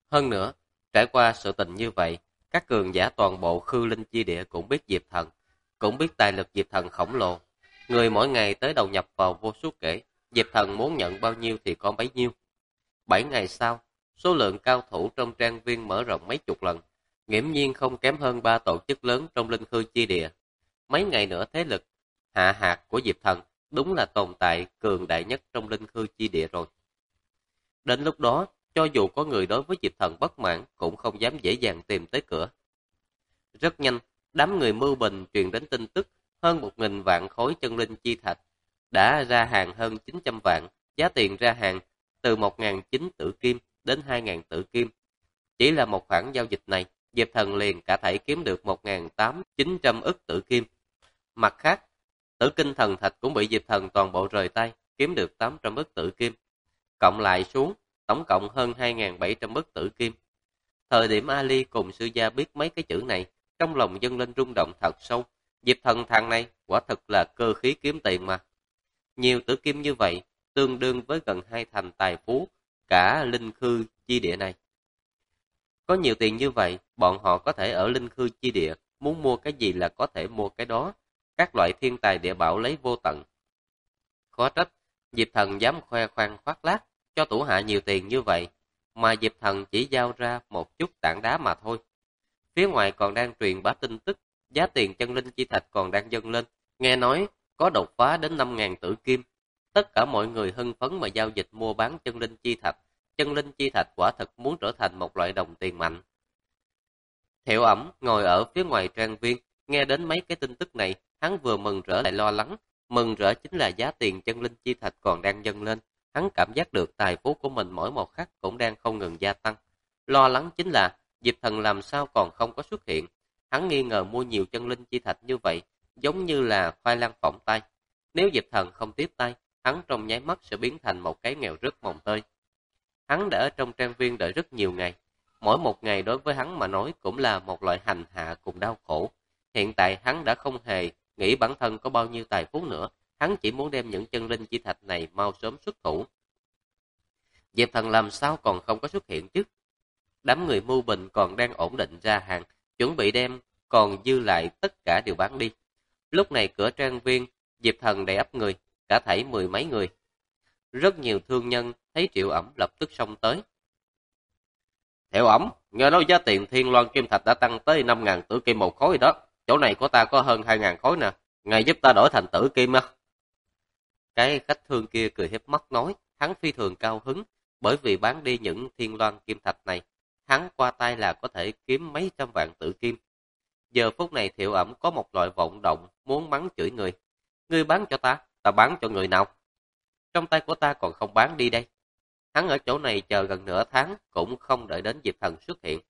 Hơn nữa, trải qua sự tình như vậy, các cường giả toàn bộ Khư Linh chi địa cũng biết Diệp Thần, cũng biết tài lực Diệp Thần khổng lồ. Người mỗi ngày tới đầu nhập vào vô số kể, Diệp Thần muốn nhận bao nhiêu thì có bấy nhiêu. 7 ngày sau, số lượng cao thủ trong trang viên mở rộng mấy chục lần, nghiễm nhiên không kém hơn 3 tổ chức lớn trong Linh Khư chi địa. Mấy ngày nữa thế lực hạ hạt của Diệp Thần đúng là tồn tại cường đại nhất trong Linh Khư chi địa rồi. Đến lúc đó, cho dù có người đối với Diệp Thần bất mãn cũng không dám dễ dàng tìm tới cửa. Rất nhanh, đám người mưu bình truyền đến tin tức hơn 1.000 vạn khối chân linh chi thạch đã ra hàng hơn 900 vạn, giá tiền ra hàng từ 1.900 tử kim đến 2.000 tử kim. Chỉ là một khoản giao dịch này, Diệp Thần liền cả thảy kiếm được 1.800-900 ức tử kim. Mặt khác, Tử Kinh Thần Thạch cũng bị Diệp Thần toàn bộ rời tay, kiếm được 800 ức tử kim. Cộng lại xuống, tổng cộng hơn 2.700 ức tử kim. Thời điểm Ali cùng sư gia biết mấy cái chữ này, trong lòng dâng lên rung động thật sâu. Diệp Thần thằng này quả thực là cơ khí kiếm tiền mà. Nhiều tử kim như vậy, tương đương với gần 2 thành tài phú cả Linh Khư chi địa này. Có nhiều tiền như vậy, bọn họ có thể ở Linh Khư chi địa, muốn mua cái gì là có thể mua cái đó. Các loại thiên tài địa bảo lấy vô tận. Khó trách, Diệp Thần dám khoe khoang khoác lác, cho thủ hạ nhiều tiền như vậy, mà Diệp Thần chỉ giao ra một chút tảng đá mà thôi. Phía ngoài còn đang truyền bá tin tức, giá tiền chân linh chi thạch còn đang dâng lên, nghe nói có đột phá đến 5.000 tử kim. Tất cả mọi người hưng phấn mà giao dịch mua bán chân linh chi thạch quả thật muốn trở thành một loại đồng tiền mạnh. Thiệu Ẩm ngồi ở phía ngoài trang viên, nghe đến mấy cái tin tức này, hắn vừa mừng rỡ lại lo lắng. Mừng rỡ chính là giá tiền chân linh chi thạch còn đang dâng lên, hắn cảm giác được tài phú của mình mỗi một khắc cũng đang không ngừng gia tăng. Lo lắng chính là Diệp Thần làm sao còn không có xuất hiện. Hắn nghi ngờ mua nhiều chân linh chi thạch như vậy, giống như là khoai lang phỏng tay. Nếu Diệp Thần không tiếp tay, hắn trong nháy mắt sẽ biến thành một cái nghèo rớt mồng tơi. Hắn đã ở trong trang viên đợi rất nhiều ngày. Mỗi một ngày đối với hắn mà nói cũng là một loại hành hạ cùng đau khổ. Hiện tại hắn đã không hề nghĩ bản thân có bao nhiêu tài phú nữa, hắn chỉ muốn đem những chân linh chi thạch này mau sớm xuất thủ. Diệp Thần làm sao còn không có xuất hiện chứ? Đám người mưu bình còn đang ổn định ra hàng, chuẩn bị đem còn dư lại tất cả đều bán đi. Lúc này cửa trang viên, Diệp Thần đầy ắp người, cả thảy 10 mấy người. Rất nhiều thương nhân thấy Triệu Ẩm lập tức xông tới. Triệu Ẩm, nghe nói giá tiền Thiên Loan Kim Thạch đã tăng tới 5.000 tử kim một khối đó. Chỗ này của ta có hơn 2.000 khối nè. Ngài giúp ta đổi thành tử kim á. Cái khách thương kia cười hiếp mắt nói, hắn phi thường cao hứng, bởi vì bán đi những Thiên Loan Kim Thạch này, hắn qua tay là có thể kiếm mấy trăm vạn tử kim. Giờ phút này Thiệu Ẩm có một loại vọng động, muốn mắng chửi người. Ngươi bán cho ta, ta bán cho người nào? Trong tay của ta còn không bán đi đây. Hắn ở chỗ này chờ gần nửa tháng, cũng không đợi đến Diệp Thần xuất hiện.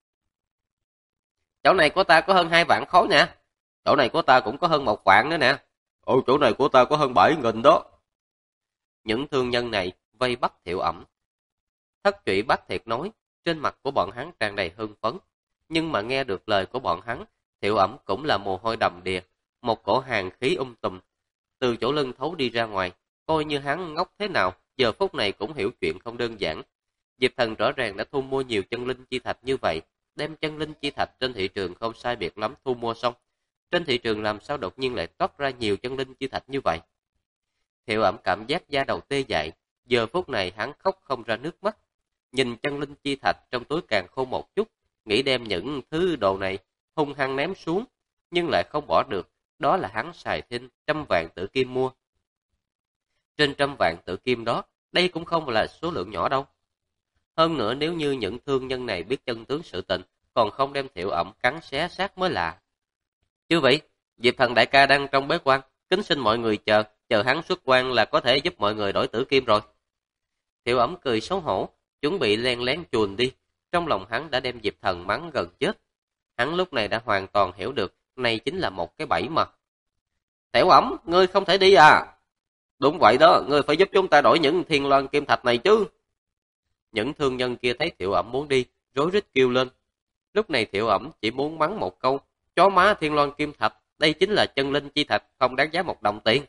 Chỗ này của ta có hơn 2 vạn khối nè. Chỗ này của ta cũng có hơn 1 vạn nữa nè. Ồ, chỗ này của ta có hơn 7.000 đó. Những thương nhân này vây bắt Thiệu Ẩm. Thất Trụy Bác Thiệt nói, trên mặt của bọn hắn tràn đầy hưng phấn. Nhưng mà nghe được lời của bọn hắn, Thiệu Ẩm cũng là mồ hôi đầm đìa, một cổ hàn khí tùm, từ chỗ lưng thấu đi ra ngoài. Coi như hắn ngốc thế nào, giờ phút này cũng hiểu chuyện không đơn giản. Diệp Thần rõ ràng đã thu mua nhiều chân linh chi thạch như vậy, đem chân linh chi thạch trên thị trường không sai biệt lắm thu mua xong. Trên thị trường làm sao đột nhiên lại toát ra nhiều chân linh chi thạch như vậy? Thiệu Ẩm cảm giác da đầu tê dại, giờ phút này hắn khóc không ra nước mắt. Nhìn chân linh chi thạch trong túi càng khô một chút, nghĩ đem những thứ đồ này hung hăng ném xuống, nhưng lại không bỏ được, đó là hắn xài thêm 100 vạn tử kim mua. Trên 100 vạn tử kim đó, đây cũng không là số lượng nhỏ đâu. Hơn nữa nếu như những thương nhân này biết chân tướng sự tình, còn không đem Thiệu Ẩm cắn xé xác mới lạ. Chứ vậy, Diệp Thần đại ca đang trong bế quan, kính xin mọi người chờ hắn xuất quan là có thể giúp mọi người đổi tử kim rồi. Thiệu Ẩm cười xấu hổ, chuẩn bị len lén chuồn đi, trong lòng hắn đã đem Diệp Thần mắng gần chết. Hắn lúc này đã hoàn toàn hiểu được, này chính là một cái bẫy mà. Thiệu Ẩm, ngươi không thể đi à? Đúng vậy đó, ngươi phải giúp chúng ta đổi những Thiên Loan Kim Thạch này chứ. Những thương nhân kia thấy Thiệu Ẩm muốn đi, rối rít kêu lên. Lúc này Thiệu Ẩm chỉ muốn mắng một câu, chó má Thiên Loan Kim Thạch, đây chính là chân linh chi thạch, không đáng giá 1 đồng tiền.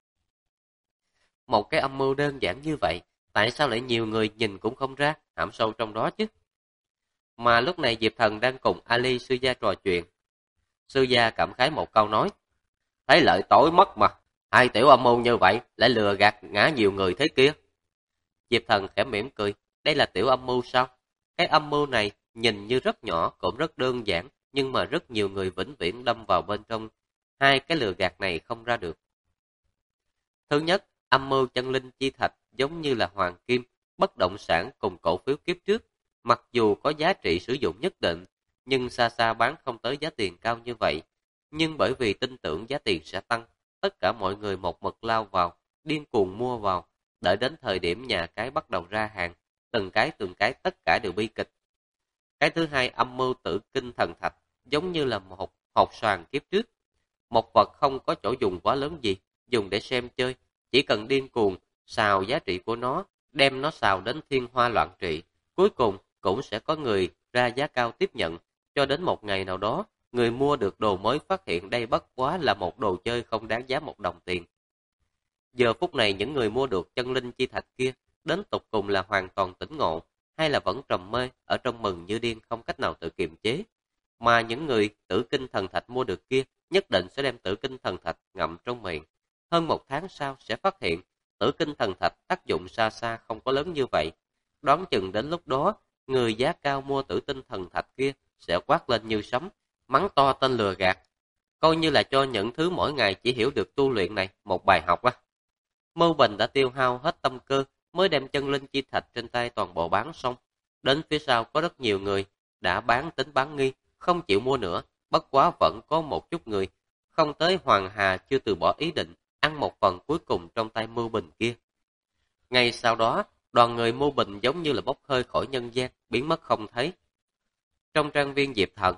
Một cái âm mưu đơn giản như vậy, tại sao lại nhiều người nhìn cũng không ra, hãm sâu trong đó chứ? Mà lúc này Diệp Thần đang cùng Ali sư gia trò chuyện. Sư gia cảm khái một câu nói, thấy lợi tối mất mà, hai tiểu âm mưu như vậy lại lừa gạt ngã nhiều người thế kia. Diệp Thần khẽ mỉm cười, đây là tiểu âm mưu sao? Cái âm mưu này nhìn như rất nhỏ, cũng rất đơn giản, nhưng mà rất nhiều người vĩnh viễn đâm vào bên trong hai cái lừa gạt này không ra được. Thứ nhất, âm mưu chân linh chi thạch giống như là hoàng kim, bất động sản cùng cổ phiếu kiếp trước, mặc dù có giá trị sử dụng nhất định, nhưng xa xa bán không tới giá tiền cao như vậy. Nhưng bởi vì tin tưởng giá tiền sẽ tăng, tất cả mọi người một mực lao vào, điên cuồng mua vào, đợi đến thời điểm nhà cái bắt đầu ra hàng, từng cái tất cả đều bi kịch. Cái thứ hai, âm mưu tử kinh thần thạch giống như là một hột xoàn kiếp trước, một vật không có chỗ dùng quá lớn gì, dùng để xem chơi, chỉ cần điên cuồng xào giá trị của nó, đem nó xào đến thiên hoa loạn trị, cuối cùng cũng sẽ có người ra giá cao tiếp nhận, cho đến một ngày nào đó, người mua được đồ mới phát hiện đây bất quá là một đồ chơi không đáng giá một đồng tiền. Giờ phút này những người mua được chân linh chi thạch kia, đến tục cùng là hoàn toàn tỉnh ngộ, hay là vẫn trầm mê, ở trong mừng như điên không cách nào tự kiềm chế. Mà những người tử kinh thần thạch mua được kia, nhất định sẽ đem tử kinh thần thạch ngậm trong miệng. Hơn một tháng sau sẽ phát hiện, tử kinh thần thạch tác dụng xa xa không có lớn như vậy. Đoán chừng đến lúc đó, người giá cao mua tử tinh thần thạch kia sẽ quát lên như sấm, mắng to tên lừa gạt. Coi như là cho những thứ mỗi ngày chỉ hiểu được tu luyện này một bài học á. Mưu Bình đã tiêu hao hết tâm cơ mới đem chân linh chi thạch trên tay toàn bộ bán xong. Đến phía sau có rất nhiều người đã bán tính bán nghi, không chịu mua nữa, bất quá vẫn có một chút người không tới Hoàng Hà chưa từ bỏ ý định ăn một phần cuối cùng trong tay Mưu Bình kia. Ngay sau đó, đoàn người Mưu Bình giống như là bốc hơi khỏi nhân gian, biến mất không thấy. Trong trang viên Diệp Thần,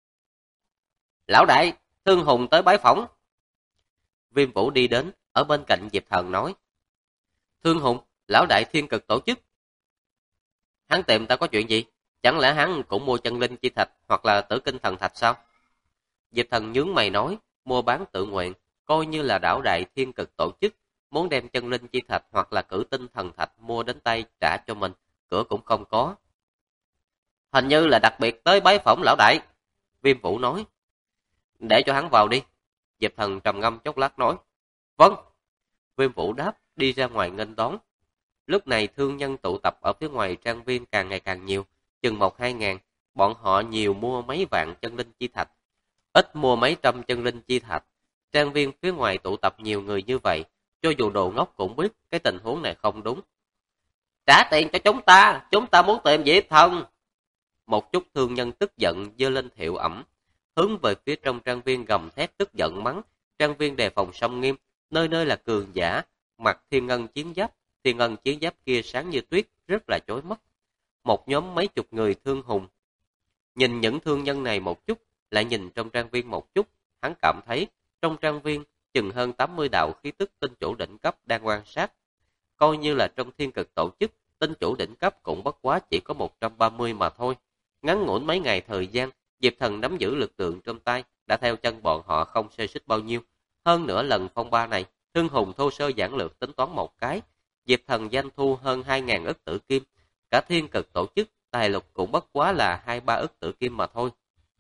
lão đại, Thương Hùng tới bái phỏng. Viêm Vũ đi đến, ở bên cạnh Diệp Thần nói, Thương Hùng, lão đại thiên cực tổ chức. Hắn tìm ta có chuyện gì? Chẳng lẽ hắn cũng mua chân linh chi thạch hoặc là tử kinh thần thạch sao? Diệp Thần nhướng mày nói, mua bán tự nguyện, coi như là đảo đại thiên cực tổ chức, muốn đem chân linh chi thạch hoặc là cử tinh thần thạch mua đến tay trả cho mình, cửa cũng không có. Hình như là đặc biệt tới bái phỏng lão đại. Viêm Vũ nói, để cho hắn vào đi. Diệp Thần trầm ngâm chốc lát nói, vâng. Viêm Vũ đáp, đi ra ngoài nghênh đón. Lúc này thương nhân tụ tập ở phía ngoài trang viên càng ngày càng nhiều, chừng 1-2 ngàn, bọn họ nhiều mua mấy vạn chân linh chi thạch, ít mua mấy trăm chân linh chi thạch. Trang viên phía ngoài tụ tập nhiều người như vậy, cho dù đồ ngốc cũng biết cái tình huống này không đúng. Trả tiền cho chúng ta muốn tìm Diệp Thần. Một chút thương nhân tức giận giơ lên thiệu ẩm, hướng về phía trong trang viên gầm thét tức giận mắng. Trang viên đề phòng sông nghiêm, nơi nơi là cường giả, mặc thiên ngân chiến giáp kia sáng như tuyết, rất là chói mắt. Một nhóm mấy chục người thương hùng nhìn những thương nhân này một chút, lại nhìn trong trang viên một chút, hắn cảm thấy trong trang viên chừng hơn 80 đạo khí tức tinh chủ đỉnh cấp đang quan sát. Coi như là trong thiên cực tổ chức, tinh chủ đỉnh cấp cũng bất quá chỉ có 130 mà thôi. Ngắn ngủn mấy ngày thời gian, Diệp Thần nắm giữ lực lượng trong tay, đã theo chân bọn họ không xê xích bao nhiêu. Hơn nữa lần phong ba này, Thương Hùng thô sơ giản lược tính toán một cái, Diệp Thần doanh thu hơn 2.000 ức tử kim, cả thiên cực tổ chức, tài lục cũng bất quá là 2-3 ức tử kim mà thôi.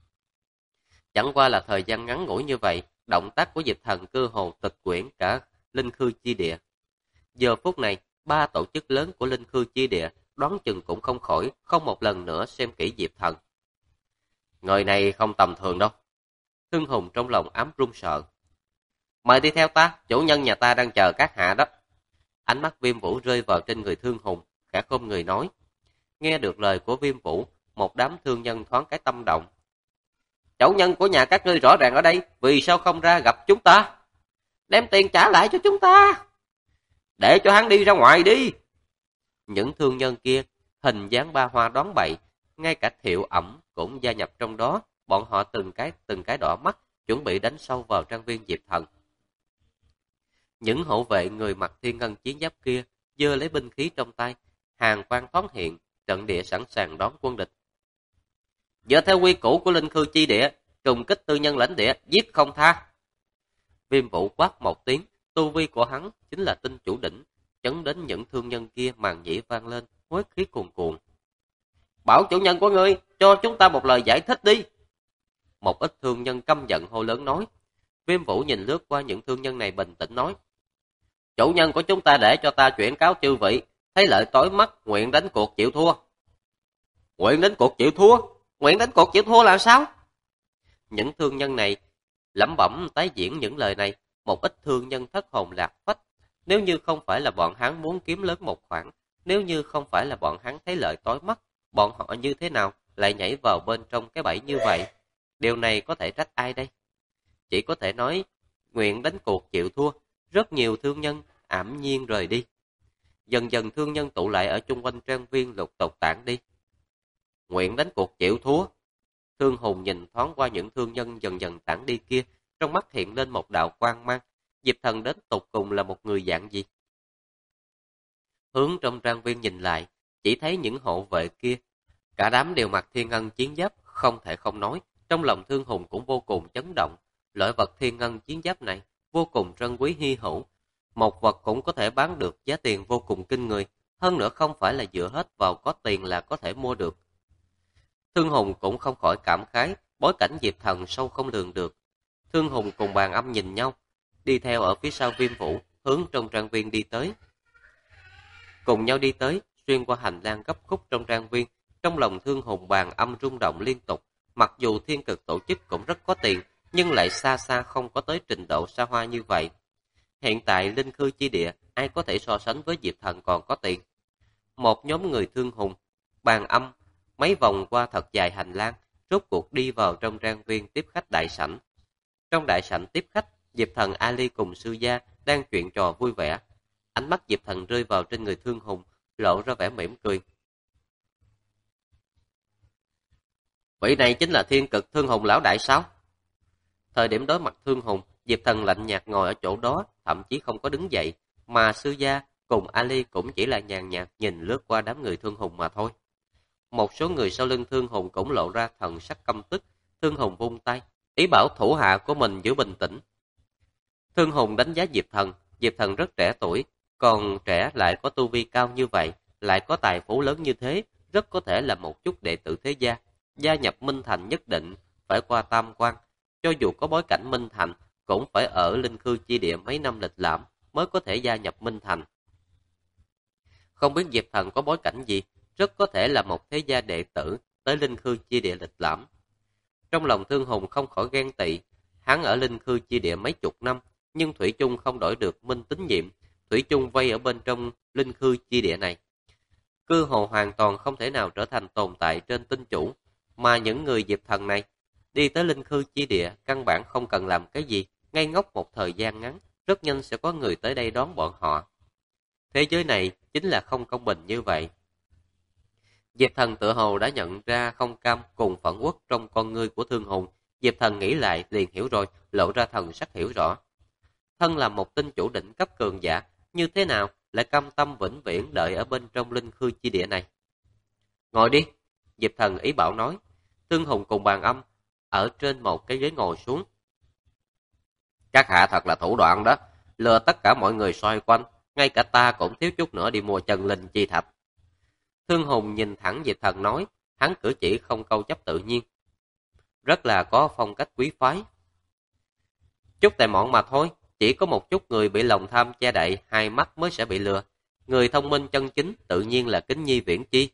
Chẳng qua là thời gian ngắn ngủi như vậy, động tác của Diệp Thần cơ hồ tịch quyển cả Linh Khư chi địa. Giờ phút này, 3 tổ chức lớn của Linh Khư chi địa đoán chừng cũng không khỏi, không một lần nữa xem kỹ Diệp Thần. Người này không tầm thường đâu. Thương Hùng trong lòng ám run sợ. Mời đi theo ta, chủ nhân nhà ta đang chờ các hạ đó. Ánh mắt Viêm Vũ rơi vào trên người Thương Hùng, khẽ khom người nói. Nghe được lời của Viêm Vũ, một đám thương nhân thoáng cái tâm động. Chủ nhân của nhà các ngươi rõ ràng ở đây, vì sao không ra gặp chúng ta? Đem tiền trả lại cho chúng ta. Để cho hắn đi ra ngoài đi. Những thương nhân kia, hình dáng ba hoa đón bậy, ngay cả Thiệu Ẩm cũng gia nhập trong đó, bọn họ từng cái đỏ mắt, chuẩn bị đánh sâu vào trang viên Diệp Thần. Những hộ vệ người mặc thiên ngân chiến giáp kia, giơ lấy binh khí trong tay, hàng quang thoáng hiện, trận địa sẵn sàng đón quân địch. Dựa theo quy củ của Linh Khư chi địa, trùng kích tư nhân lãnh địa, giết không tha. Viêm Vũ quát một tiếng, tu vi của hắn chính là tinh chủ đỉnh, chấn đến những thương nhân kia màn nhĩ vang lên, huyết khí cuồn cuộn. Bảo chủ nhân của ngươi, cho chúng ta một lời giải thích đi. Một ít thương nhân căm giận hô lớn nói. Viêm Vũ nhìn lướt qua những thương nhân này bình tĩnh nói. Chủ nhân của chúng ta để cho ta chuyển cáo chư vị, thấy lợi tối mắt, nguyện đánh cuộc chịu thua. Nguyện đánh cuộc chịu thua? Nguyện đánh cuộc chịu thua là sao? Những thương nhân này lẩm bẩm tái diễn những lời này, một ít thương nhân thất hồn lạc phách. Nếu như không phải là bọn hắn muốn kiếm lớn một khoản, nếu như không phải là bọn hắn thấy lợi tối mắt, bọn họ như thế nào lại nhảy vào bên trong cái bẫy như vậy? Điều này có thể trách ai đây? Chỉ có thể nói, nguyện đánh cuộc chịu thua. Rất nhiều thương nhân ảm nhiên rời đi. Dần dần thương nhân tụ lại ở chung quanh trang viên lục tục tản đi. Nguyện đánh cuộc chịu thua. Thương Hùng nhìn thoáng qua những thương nhân dần dần tản đi kia, trong mắt hiện lên một đạo quang mang. Diệp Thần đến tột cùng là một người dạng gì? Hướng trong trang viên nhìn lại, chỉ thấy những hộ vệ kia, cả đám đều mặc thiên ngân chiến giáp, không thể không nói. Trong lòng Thương Hùng cũng vô cùng chấn động. Loại vật thiên ngân chiến giáp này vô cùng trân quý hy hữu. Một vật cũng có thể bán được giá tiền vô cùng kinh người. Hơn nữa không phải là dựa hết vào có tiền là có thể mua được. Thương Hùng cũng không khỏi cảm khái, bối cảnh Diệp Thần sâu không lường được. Thương Hùng cùng Bàn Âm nhìn nhau, đi theo ở phía sau Viêm Vũ, hướng trong trang viên đi tới. Cùng nhau đi tới, xuyên qua hành lang gấp khúc trong trang viên, trong lòng Thương Hùng Bàn Âm rung động liên tục. Mặc dù Thiên Cực tổ chức cũng rất có tiền, nhưng lại xa xa không có tới trình độ xa hoa như vậy. Hiện tại Linh Khư chi địa, ai có thể so sánh với Diệp Thần còn có tiền. Một nhóm người Thương Hùng, Bàn Âm, mấy vòng qua thật dài hành lang, rốt cuộc đi vào trong trang viên tiếp khách đại sảnh. Trong đại sảnh tiếp khách, Diệp Thần Ali cùng sư gia đang chuyện trò vui vẻ. Ánh mắt Diệp Thần rơi vào trên người Thương Hùng, lộ ra vẻ mỉm cười. Vị này chính là Thiên Cực Thương Hùng lão đại sao? Thời điểm đối mặt Thương Hùng, Diệp Thần lạnh nhạt ngồi ở chỗ đó, thậm chí không có đứng dậy, mà sư gia cùng Ali cũng chỉ là nhàn nhạt nhìn lướt qua đám người Thương Hùng mà thôi. Một số người sau lưng Thương Hùng cũng lộ ra thần sắc căm tức. Thương Hùng vung tay, ý bảo thủ hạ của mình giữ bình tĩnh. Thương Hùng đánh giá Diệp Thần rất trẻ tuổi, còn trẻ lại có tu vi cao như vậy, lại có tài phú lớn như thế, rất có thể là một chút đệ tử thế gia. Gia nhập Minh Thành nhất định phải qua tam quan, cho dù có bối cảnh Minh Thành, cũng phải ở Linh Khư chi địa mấy năm lịch lãm mới có thể gia nhập Minh Thành. Không biết Diệp Thần có bối cảnh gì, rất có thể là một thế gia đệ tử tới Linh Khư chi địa lịch lãm. Trong lòng Thương Hùng không khỏi ghen tị, hắn ở Linh Khư chi địa mấy chục năm, nhưng thủy chung không đổi được Minh tín nhiệm, thủy chung vây ở bên trong Linh Khư chi địa này. Cơ hồ hoàn toàn không thể nào trở thành tồn tại trên tinh chủ, mà những người Diệp Thần này đi tới Linh Khư chi địa căn bản không cần làm cái gì, ngây ngốc một thời gian ngắn, rất nhanh sẽ có người tới đây đón bọn họ. Thế giới này chính là không công bình như vậy. Diệp Thần tự hồ đã nhận ra không cam cùng phẫn uất trong con ngươi của Thương Hùng. Diệp Thần nghĩ lại liền hiểu rồi, lộ ra thần sắc hiểu rõ. Thân là một tinh chủ đỉnh cấp cường giả, như thế nào lại cam tâm vĩnh viễn đợi ở bên trong Linh Khư chi địa này? Ngồi đi, Diệp Thần ý bảo nói. Thương Hùng cùng Bàn Âm ở trên một cái ghế ngồi xuống. Các hạ thật là thủ đoạn đó, lừa tất cả mọi người xoay quanh, ngay cả ta cũng thiếu chút nữa đi mua chân linh chi thạch. Thương Hùng nhìn thẳng Diệp Thần nói, hắn cử chỉ không câu chấp tự nhiên, rất là có phong cách quý phái. Chút tài mọn mà thôi, chỉ có một chút người bị lòng tham che đậy hai mắt mới sẽ bị lừa. Người thông minh chân chính tự nhiên là kính nhi viễn chi.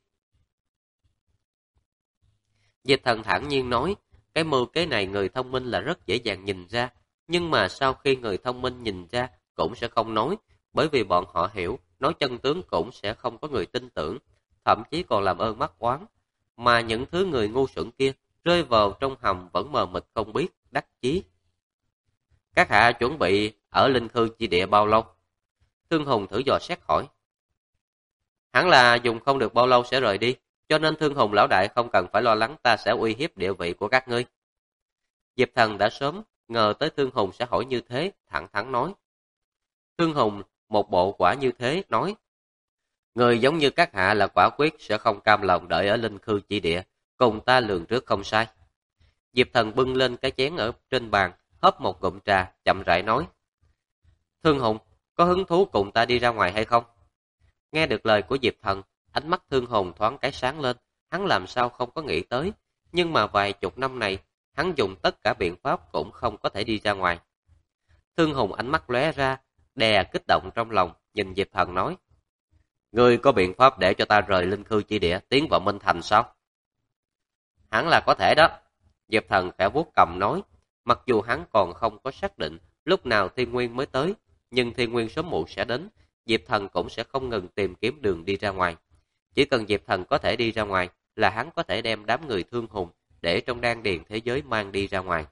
Diệp Thần thản nhiên nói, cái mưu kế này người thông minh là rất dễ dàng nhìn ra, nhưng mà sau khi người thông minh nhìn ra cũng sẽ không nói, bởi vì bọn họ hiểu, nói chân tướng cũng sẽ không có người tin tưởng, thậm chí còn làm ơn mắc oán. Mà những thứ người ngu xuẩn kia rơi vào trong hầm vẫn mờ mịt không biết, đắc chí. Các hạ chuẩn bị ở Linh Khư chi địa bao lâu? Thương Hùng thử dò xét hỏi. Hẳn là dùng không được bao lâu sẽ rời đi, cho nên Thương Hùng lão đại không cần phải lo lắng ta sẽ uy hiếp địa vị của các ngươi. Diệp Thần đã sớm ngờ tới Thương Hùng sẽ hỏi như thế, thẳng thắn nói. Thương Hùng một bộ quả như thế, nói. Người giống như các hạ là quả quyết sẽ không cam lòng đợi ở Linh Khư chi địa, cùng ta lường trước không sai. Diệp Thần bưng lên cái chén ở trên bàn, hớp một ngụm trà, chậm rãi nói. Thương Hùng, có hứng thú cùng ta đi ra ngoài hay không? Nghe được lời của Diệp Thần, ánh mắt Thương Hùng thoáng cái sáng lên, hắn làm sao không có nghĩ tới, nhưng mà vài chục năm này, hắn dùng tất cả biện pháp cũng không có thể đi ra ngoài. Thương Hùng ánh mắt lóe ra, đè kích động trong lòng, nhìn Diệp Thần nói: "Ngươi có biện pháp để cho ta rời Linh Khư chi địa, tiến vào Minh Thành sao?" "Hẳn là có thể đó." Diệp Thần khẽ vuốt cằm nói, mặc dù hắn còn không có xác định lúc nào Thiên Nguyên mới tới, nhưng Thiên Nguyên sớm muộn sẽ đến, Diệp Thần cũng sẽ không ngừng tìm kiếm đường đi ra ngoài. Chỉ cần Diệp Thần có thể đi ra ngoài là hắn có thể đem đám người Thương Hùng để trong đan điền thế giới mang đi ra ngoài.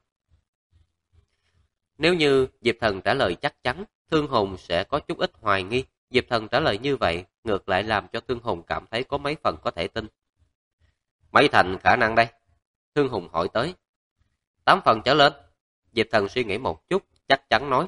Nếu như Diệp Thần trả lời chắc chắn, Thương Hùng sẽ có chút ít hoài nghi. Diệp Thần trả lời như vậy, ngược lại làm cho Thương Hùng cảm thấy có mấy phần có thể tin. "Mấy thành khả năng đây?" Thương Hùng hỏi tới. "8 phần trở lên." Diệp Thần suy nghĩ một chút, chắc chắn nói.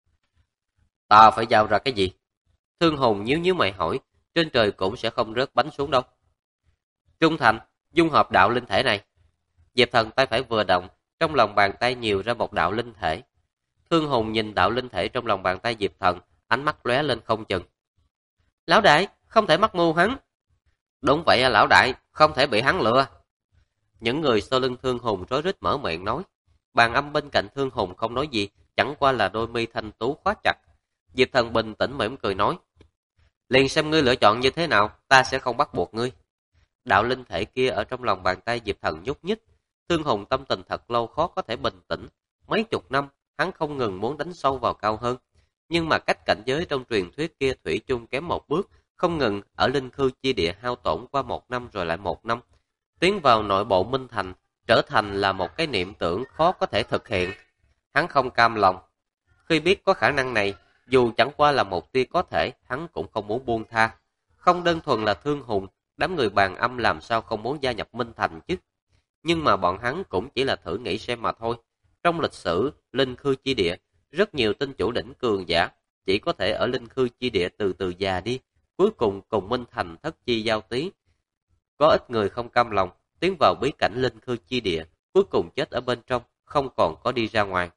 "Ta phải giao ra cái gì?" Thương Hùng nhíu nhíu mày hỏi. "Trên trời cũng sẽ không rớt bánh xuống đâu." "Trung thành, dung hợp đạo linh thể này." Diệp Thần tay phải vừa động, trong lòng bàn tay nhiều ra một đạo linh thể. Thương Hùng nhìn đạo linh thể trong lòng bàn tay Diệp Thần, ánh mắt lóe lên không chừng. "Lão đại, không thể mắc mưu hắn." "Đúng vậy à lão đại, không thể bị hắn lừa." Những người sau lưng Thương Hùng rối rít mở miệng nói. Bàn âm bên cạnh Thương Hùng không nói gì, chẳng qua là đôi mi thanh tú khóa chặt. Diệp Thần bình tĩnh mỉm cười nói: "Liền xem ngươi lựa chọn như thế nào, ta sẽ không bắt buộc ngươi." Đạo linh thể kia ở trong lòng bàn tay Diệp Thần nhúc nhích. Thương Hùng tâm tình thật lâu khó có thể bình tĩnh. Mấy chục năm, hắn không ngừng muốn đánh sâu vào cao hơn. Nhưng mà cách cảnh giới trong truyền thuyết kia thủy chung kém một bước, không ngừng ở Linh Khư chi địa hao tổn qua 1 năm rồi lại 1 năm. Tiến vào nội bộ Minh Thành, trở thành là một cái niệm tưởng khó có thể thực hiện. Hắn không cam lòng. Khi biết có khả năng này, dù chẳng qua là một tia có thể, hắn cũng không muốn buông tha. Không đơn thuần là Thương Hùng, đám người bàn âm làm sao không muốn gia nhập Minh Thành chứ. Nhưng mà bọn hắn cũng chỉ là thử nghĩ xem mà thôi. Trong lịch sử Linh Khư chi địa, rất nhiều tinh chủ đỉnh cường giả chỉ có thể ở Linh Khư chi địa từ từ già đi, cuối cùng cùng Minh Thành thất chi giao tí. Có ít người không cam lòng, tiến vào bí cảnh Linh Khư chi địa, cuối cùng chết ở bên trong, không còn có đi ra ngoài.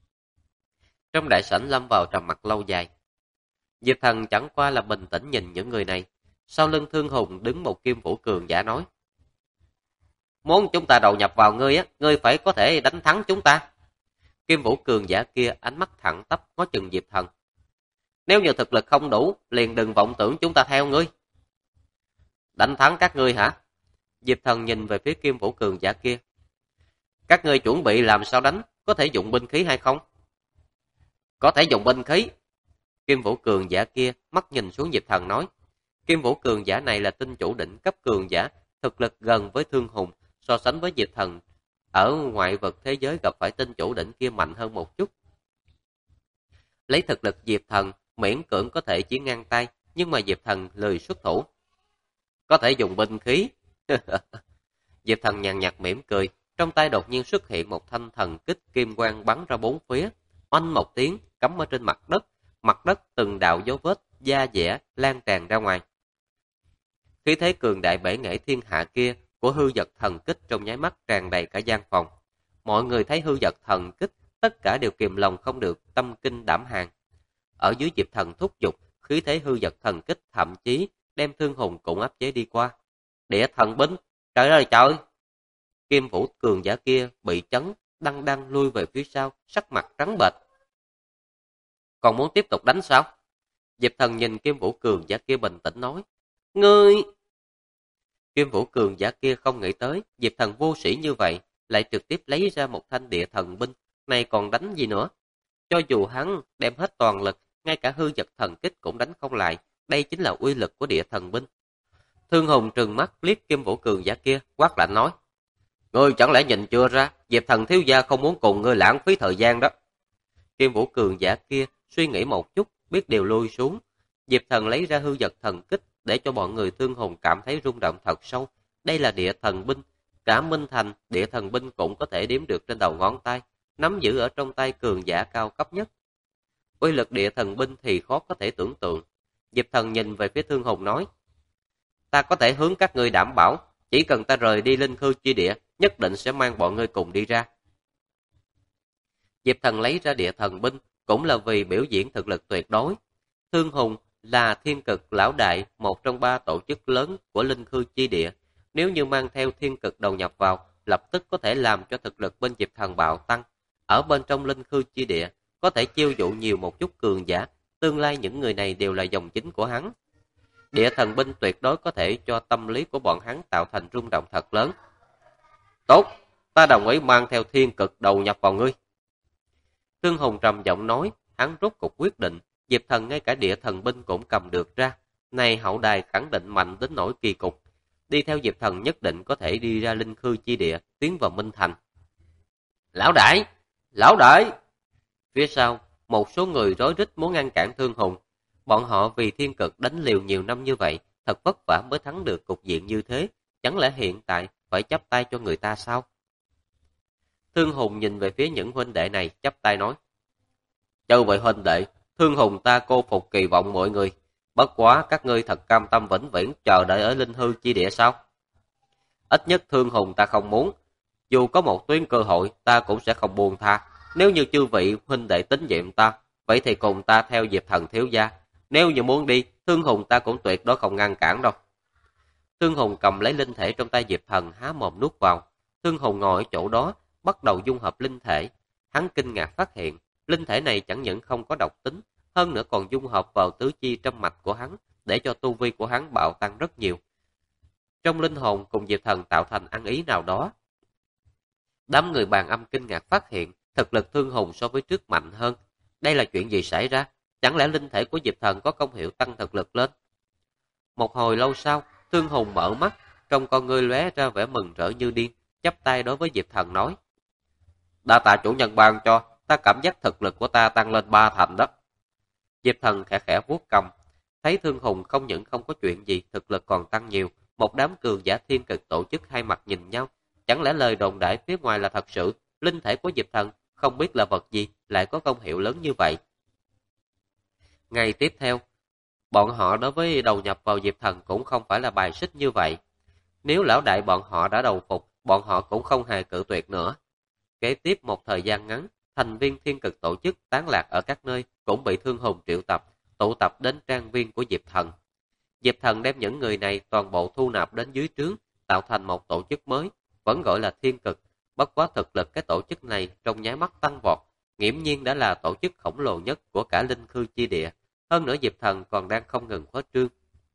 Trong đại sảnh lâm vào trầm mặc lâu dài. Diệp Thần chẳng qua là bình tĩnh nhìn những người này. Sau lưng Thương Hùng đứng một Kim Vũ cường giả nói: "Muốn chúng ta đầu nhập vào ngươi á, ngươi phải có thể đánh thắng chúng ta." Kim Vũ cường giả kia ánh mắt thẳng tắp ngó chừng Diệp Thần. "Nếu như thực lực không đủ, liền đừng vọng tưởng chúng ta theo ngươi." "Đánh thắng các ngươi hả?" Diệp Thần nhìn về phía Kim Vũ cường giả kia. "Các ngươi chuẩn bị làm sao đánh, có thể dùng binh khí hay không?" "Có thể dùng binh khí." Kim Vũ cường giả kia mắt nhìn xuống Diệp Thần nói. Kim Vũ cường giả này là tinh chủ đỉnh cấp cường giả, thực lực gần với Thương Hùng, so sánh với Diệp Thần ở ngoại vực thế giới gặp phải tinh chủ đỉnh kia mạnh hơn một chút. Lấy thực lực Diệp Thần miễn cưỡng có thể chỉ ngang tay, nhưng mà Diệp Thần lười xuất thủ. "Có thể dùng binh khí." Diệp Thần nhàn nhạt mỉm cười, trong tay đột nhiên xuất hiện một thanh thần kích kim quang bắn ra bốn phía, oanh một tiếng cắm ở trên mặt đất từng đạo dấu vết da dẻ lan tràn ra ngoài. Khí thế cường đại bể nghệ thiên hạ kia của hư vật thần kích trong nháy mắt tràn đầy cả gian phòng. Mọi người thấy hư vật thần kích, tất cả đều kìm lòng không được, tâm kinh đảm hàng. Ở dưới Diệp Thần thúc giục, khí thế hư vật thần kích thậm chí đem Thương Hùng cũng áp chế đi qua. Địa thần binh, trời ơi trời! Kim Vũ cường giả kia bị chấn, đăng lui về phía sau, sắc mặt trắng bệch. "Còn muốn tiếp tục đánh sao?" Diệp Thần nhìn Kim Vũ cường giả kia bình tĩnh nói. "Ngươi..." Kim Vũ cường giả kia không nghĩ tới Diệp Thần vô sĩ như vậy, lại trực tiếp lấy ra một thanh địa thần binh, này còn đánh gì nữa? Cho dù hắn đem hết toàn lực, ngay cả hư vật thần kích cũng đánh không lại, đây chính là uy lực của địa thần binh. Thương Hùng trừng mắt liếc Kim Vũ cường giả kia, quát lạnh nói: "Ngươi chẳng lẽ nhìn chưa ra, Diệp Thần thiếu gia không muốn cùng ngươi lãng phí thời gian đó." Kim Vũ cường giả kia suy nghĩ một chút, biết điều lui xuống. Diệp Thần lấy ra hư vật thần kích để cho bọn người Thương Hùng cảm thấy rung động thật sâu. Đây là địa thần binh, cả Minh Thành địa thần binh cũng có thể đếm được trên đầu ngón tay, nắm giữ ở trong tay cường giả cao cấp nhất. Uy lực địa thần binh thì khó có thể tưởng tượng. Diệp Thần nhìn về phía Thương Hùng nói: "Ta có thể hướng các ngươi đảm bảo, chỉ cần ta rời đi Linh Khư chi địa, nhất định sẽ mang bọn ngươi cùng đi ra." Diệp Thần lấy ra địa thần binh cũng là vì biểu diễn thực lực tuyệt đối. Thương Hùng là Thiên Cực lão đại, một trong 3 tổ chức lớn của Linh Khư chi địa. Nếu như mang theo thiên cực đầu nhập vào, lập tức có thể làm cho thực lực bên Diệp Thần bạo tăng. Ở bên trong linh khư chi địa, có thể chiêu dụ nhiều một chút cường giả, tương lai những người này đều là dòng chính của hắn. Địa thần binh tuyệt đối có thể cho tâm lý của bọn hắn tạo thành rung động thật lớn. Tốt, ta đồng ý mang theo thiên cực đầu nhập vào ngươi. Thương Hùng trầm giọng nói, hắn rốt cục quyết định, Diệp Thần ngay cả địa thần binh cũng cầm được ra. Này hậu đài khẳng định mạnh đến nỗi kỳ cục. Đi theo Diệp Thần nhất định có thể đi ra linh khư chi địa, tiến vào Minh Thành. Lão đại! Lão đại! Phía sau, một số người rối rít muốn ngăn cản Thương Hùng. Bọn họ vì thiên cực đánh liều nhiều năm như vậy, thật vất vả mới thắng được cục diện như thế. Chẳng lẽ hiện tại phải chắp tay cho người ta sao? Thương Hùng nhìn về phía những huynh đệ này, chắp tay nói. Chư vị huynh đệ, Thương Hùng ta cô phục kỳ vọng mọi người. Bất quá các ngươi thật cam tâm vĩnh viễn chờ đợi ở linh hư chi địa sao? Ít nhất Thương Hùng ta không muốn. Dù có một tuyến cơ hội, ta cũng sẽ không buông tha. Nếu như chư vị huynh đệ tín nhiệm ta, vậy thì cùng ta theo Diệp Thần thiếu gia. Nếu như muốn đi, Thương Hùng ta cũng tuyệt đối không ngăn cản đâu. Thương Hùng cầm lấy linh thể trong tay Diệp Thần, há mồm nuốt vào. Thương Hùng ngồi ở chỗ đó, bắt đầu dung hợp linh thể. Hắn kinh ngạc phát hiện, linh thể này chẳng những không có độc tính, hơn nữa còn dung hợp vào tứ chi trong mạch của hắn, để cho tu vi của hắn bạo tăng rất nhiều. Trong linh hồn cùng Diệp Thần tạo thành ăn ý nào đó. Đám người bàn âm kinh ngạc phát hiện, thực lực Thương Hùng so với trước mạnh hơn. Đây là chuyện gì xảy ra? Chẳng lẽ linh thể của Diệp Thần có công hiệu tăng thực lực lên? Một hồi lâu sau, Thương Hùng mở mắt, trong con ngươi lóe ra vẻ mừng rỡ như điên, chắp tay đối với Diệp Thần nói. Đa tạ chủ nhân ban cho, ta cảm giác thực lực của ta tăng lên 3 thành đó. Diệp Thần khẽ khẽ vuốt cầm, thấy Thương Hùng không những không có chuyện gì, thực lực còn tăng nhiều. Một đám cường giả thiên cực tổ chức hai mặt nhìn nhau. Chẳng lẽ lời đồn đại phía ngoài là thật sự, linh thể của Diệp Thần không biết là vật gì lại có công hiệu lớn như vậy. Ngày tiếp theo, bọn họ đối với đầu nhập vào Diệp Thần cũng không phải là bài xích như vậy. Nếu lão đại bọn họ đã đầu phục, bọn họ cũng không hề cự tuyệt nữa. Kế tiếp một thời gian ngắn, thành viên thiên cực tổ chức tán lạc ở các nơi cũng bị Thương Hùng triệu tập, tụ tập đến trang viên của Diệp Thần. Diệp Thần đem những người này toàn bộ thu nạp đến dưới trướng, tạo thành một tổ chức mới, vẫn gọi là thiên cực. Bất quá thực lực cái tổ chức này trong nháy mắt tăng vọt, nghiễm nhiên đã là tổ chức khổng lồ nhất của cả linh khư chi địa. Hơn nữa Diệp Thần còn đang không ngừng khuếch trương.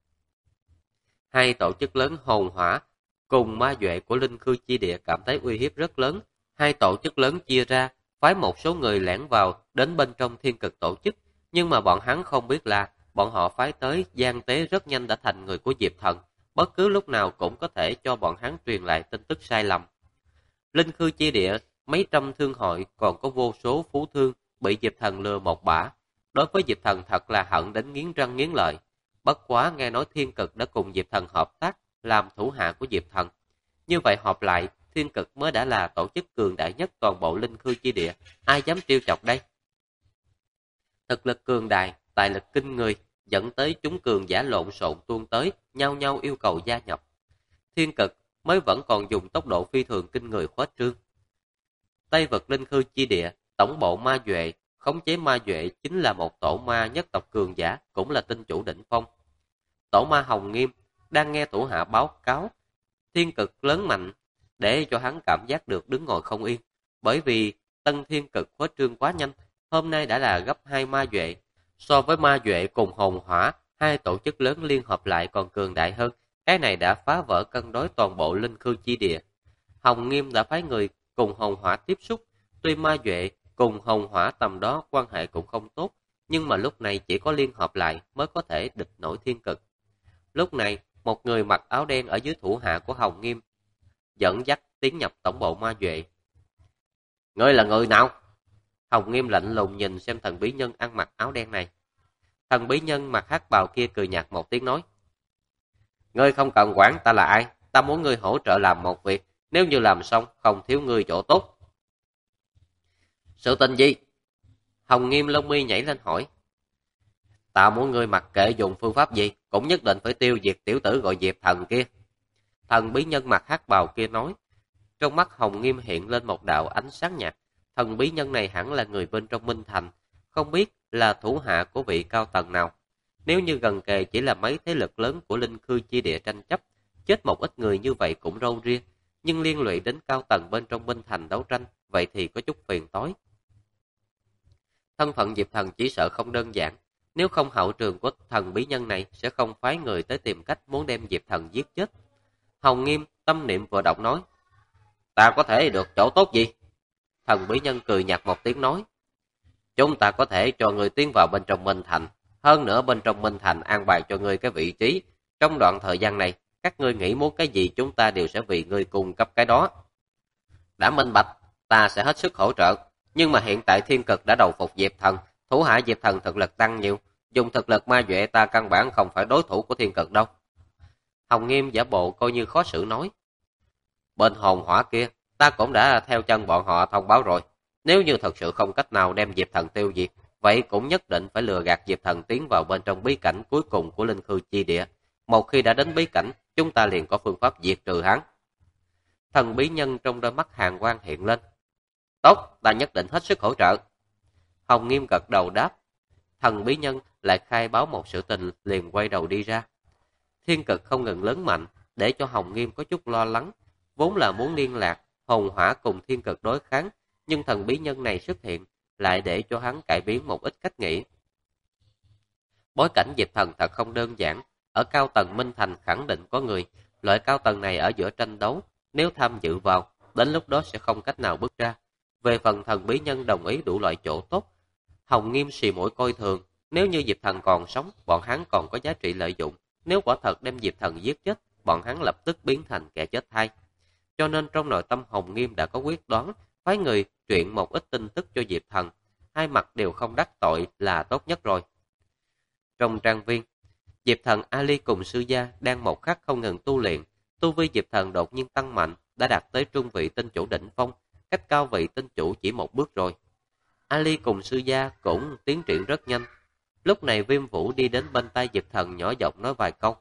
Hai tổ chức lớn hồn hỏa cùng ma duệ của linh khư chi địa cảm thấy uy hiếp rất lớn. Hai tổ chức lớn chia ra, phái một số người lẻn vào đến bên trong thiên cực tổ chức, nhưng mà bọn hắn không biết là bọn họ phái tới gian tế rất nhanh đã thành người của Diệp Thần, bất cứ lúc nào cũng có thể cho bọn hắn truyền lại tin tức sai lầm. Linh khư chi địa, mấy trăm thương hội còn có vô số phú thương bị Diệp Thần lừa một bả. Đối với Diệp Thần thật là hận đến nghiến răng nghiến lợi. Bất quá nghe nói thiên cực đã cùng Diệp Thần hợp tác làm thủ hạ của Diệp Thần. Như vậy hợp lại, thiên cực mới đã là tổ chức cường đại nhất toàn bộ linh khư chi địa. Ai dám trêu chọc đây? Thực lực cường đại, tài lực kinh người, dẫn tới chúng cường giả lộn xộn tuôn tới, nhau nhau yêu cầu gia nhập. Thiên cực mới vẫn còn dùng tốc độ phi thường kinh người khuếch trương. Tây vực linh khư chi địa, tổng bộ ma duệ, khống chế ma duệ chính là một tổ ma nhất tộc cường giả, cũng là tinh chủ đỉnh phong. Tổ ma Hồng Nghiêm đang nghe thủ hạ báo cáo thiên cực lớn mạnh, để cho hắn cảm giác được đứng ngồi không yên. Bởi vì tân thiên cực khuếch trương quá nhanh, hôm nay đã là gấp 2 ma duệ. So với ma duệ cùng hồn hỏa, hai tổ chức lớn liên hợp lại còn cường đại hơn. Cái này đã phá vỡ cân đối toàn bộ linh khư chi địa. Hồng Nghiêm đã phái người cùng hồn hỏa tiếp xúc. Tuy ma duệ cùng hồn hỏa tầm đó quan hệ cũng không tốt, nhưng mà lúc này chỉ có liên hợp lại mới có thể địch nổi thiên cực. Lúc này, một người mặc áo đen ở dưới thủ hạ của Hồng Nghiêm dẫn dắt tiến nhập tổng bộ ma duệ. Ngươi là người nào? Hồng Nghiêm lạnh lùng nhìn xem thần bí nhân ăn mặc áo đen này. Thần bí nhân mặc hắc bào kia cười nhạt một tiếng nói. Ngươi không cần quản ta là ai, ta muốn ngươi hỗ trợ làm một việc, nếu như làm xong không thiếu ngươi chỗ tốt. Sự tình gì? Hồng Nghiêm lông mi nhảy lên hỏi. Ta muốn ngươi mặc kệ dùng phương pháp gì, cũng nhất định phải tiêu diệt tiểu tử gọi Diệp Thần kia. Thần bí nhân mặc hắc bào kia nói. Trong mắt Hồng Nghiêm hiện lên một đạo ánh sáng nhạt. Thần bí nhân này hẳn là người bên trong Minh Thành, không biết là thủ hạ của vị cao tầng nào. Nếu như gần kề chỉ là mấy thế lực lớn của linh khư chi địa tranh chấp, chết một ít người như vậy cũng râu ria, nhưng liên lụy đến cao tầng bên trong Minh Thành đấu tranh, vậy thì có chút phiền toái. Thân phận Diệp Thần chỉ sợ không đơn giản, nếu không hậu trường của thần bí nhân này sẽ không phái người tới tìm cách muốn đem Diệp Thần giết chết. Hồng Nghiêm tâm niệm vừa động nói, ta có thể được chỗ tốt gì? Thần bí nhân cười nhạt một tiếng nói, chúng ta có thể cho người tiến vào bên trong Minh Thành, hơn nữa bên trong Minh Thành an bài cho ngươi cái vị trí. Trong đoạn thời gian này, các ngươi nghĩ muốn cái gì chúng ta đều sẽ vì ngươi cung cấp cái đó. Đã minh bạch, ta sẽ hết sức hỗ trợ, nhưng mà hiện tại Thiên Cực đã đầu phục Diệp Thần, thủ hạ Diệp Thần thực lực tăng nhiều, dùng thực lực ma duệ ta căn bản không phải đối thủ của Thiên Cực đâu. Hồng Nghiêm giả bộ coi như khó xử nói, bên hồn hỏa kia, ta cũng đã theo chân bọn họ thông báo rồi, nếu như thật sự không cách nào đem Diệp Thần tiêu diệt, vậy cũng nhất định phải lừa gạt Diệp Thần tiến vào bên trong bí cảnh cuối cùng của Linh Khư Chi Địa. Một khi đã đến bí cảnh, chúng ta liền có phương pháp diệt trừ hắn. Thần bí nhân trong đôi mắt hàn quang hiện lên. Tốt, ta nhất định hết sức hỗ trợ. Hồng Nghiêm gật đầu đáp. Thần bí nhân lại khai báo một sự tình liền quay đầu đi ra. Thiên Cực không ngừng lớn mạnh, để cho Hồng Nghiêm có chút lo lắng. Vốn là muốn liên lạc, hồn hỏa cùng Thiên Cực đối kháng, nhưng thần bí nhân này xuất hiện, lại để cho hắn cải biến một ít cách nghĩ. Bối cảnh Diệp Thần thật không đơn giản, ở cao tầng Minh Thành khẳng định có người, loại cao tầng này ở giữa tranh đấu, nếu tham dự vào, đến lúc đó sẽ không cách nào bước ra. Về phần thần bí nhân đồng ý đủ loại chỗ tốt, Hồng Nghiêm xì mũi coi thường, nếu như Diệp Thần còn sống, bọn hắn còn có giá trị lợi dụng, nếu quả thật đem Diệp Thần giết chết, bọn hắn lập tức biến thành kẻ chết thay. Cho nên trong nội tâm Hồng Nghiêm đã có quyết đoán, phái người truyền một ít tin tức cho Diệp Thần, hai mặt đều không đắc tội là tốt nhất rồi. Trong trang viên, Diệp Thần Ali cùng sư gia đang một khắc không ngừng tu luyện, tu vi Diệp Thần đột nhiên tăng mạnh, đã đạt tới trung vị tinh chủ đỉnh phong, cách cao vị tinh chủ chỉ một bước rồi. Ali cùng sư gia cũng tiến triển rất nhanh. Lúc này Viêm Vũ đi đến bên tay Diệp Thần nhỏ giọng nói vài câu.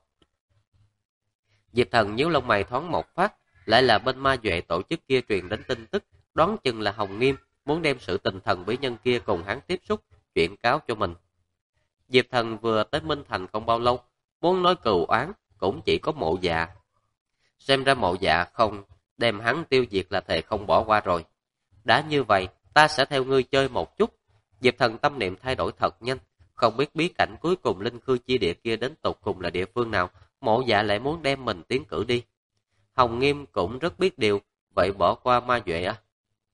Diệp Thần nhíu lông mày thoáng một phát, lại là bên ma duệ tổ chức kia truyền đến tin tức, đoán chừng là Hồng Nghiêm muốn đem sự tình thần bí nhân kia cùng hắn tiếp xúc, chuyển cáo cho mình. Diệp Thần vừa tới Minh Thành không bao lâu, muốn nói cừu oán cũng chỉ có Mộ Dạ. Xem ra Mộ Dạ không đem hắn tiêu diệt là thề không bỏ qua rồi. Đã như vậy, ta sẽ theo ngươi chơi một chút. Diệp Thần tâm niệm thay đổi thật nhanh, không biết bí cảnh cuối cùng Linh Khư Chi Địa kia đến tột cùng là địa phương nào, Mộ Dạ lại muốn đem mình tiến cử đi. Hồng Nghiêm cũng rất biết điều, vậy bỏ qua ma duệ à?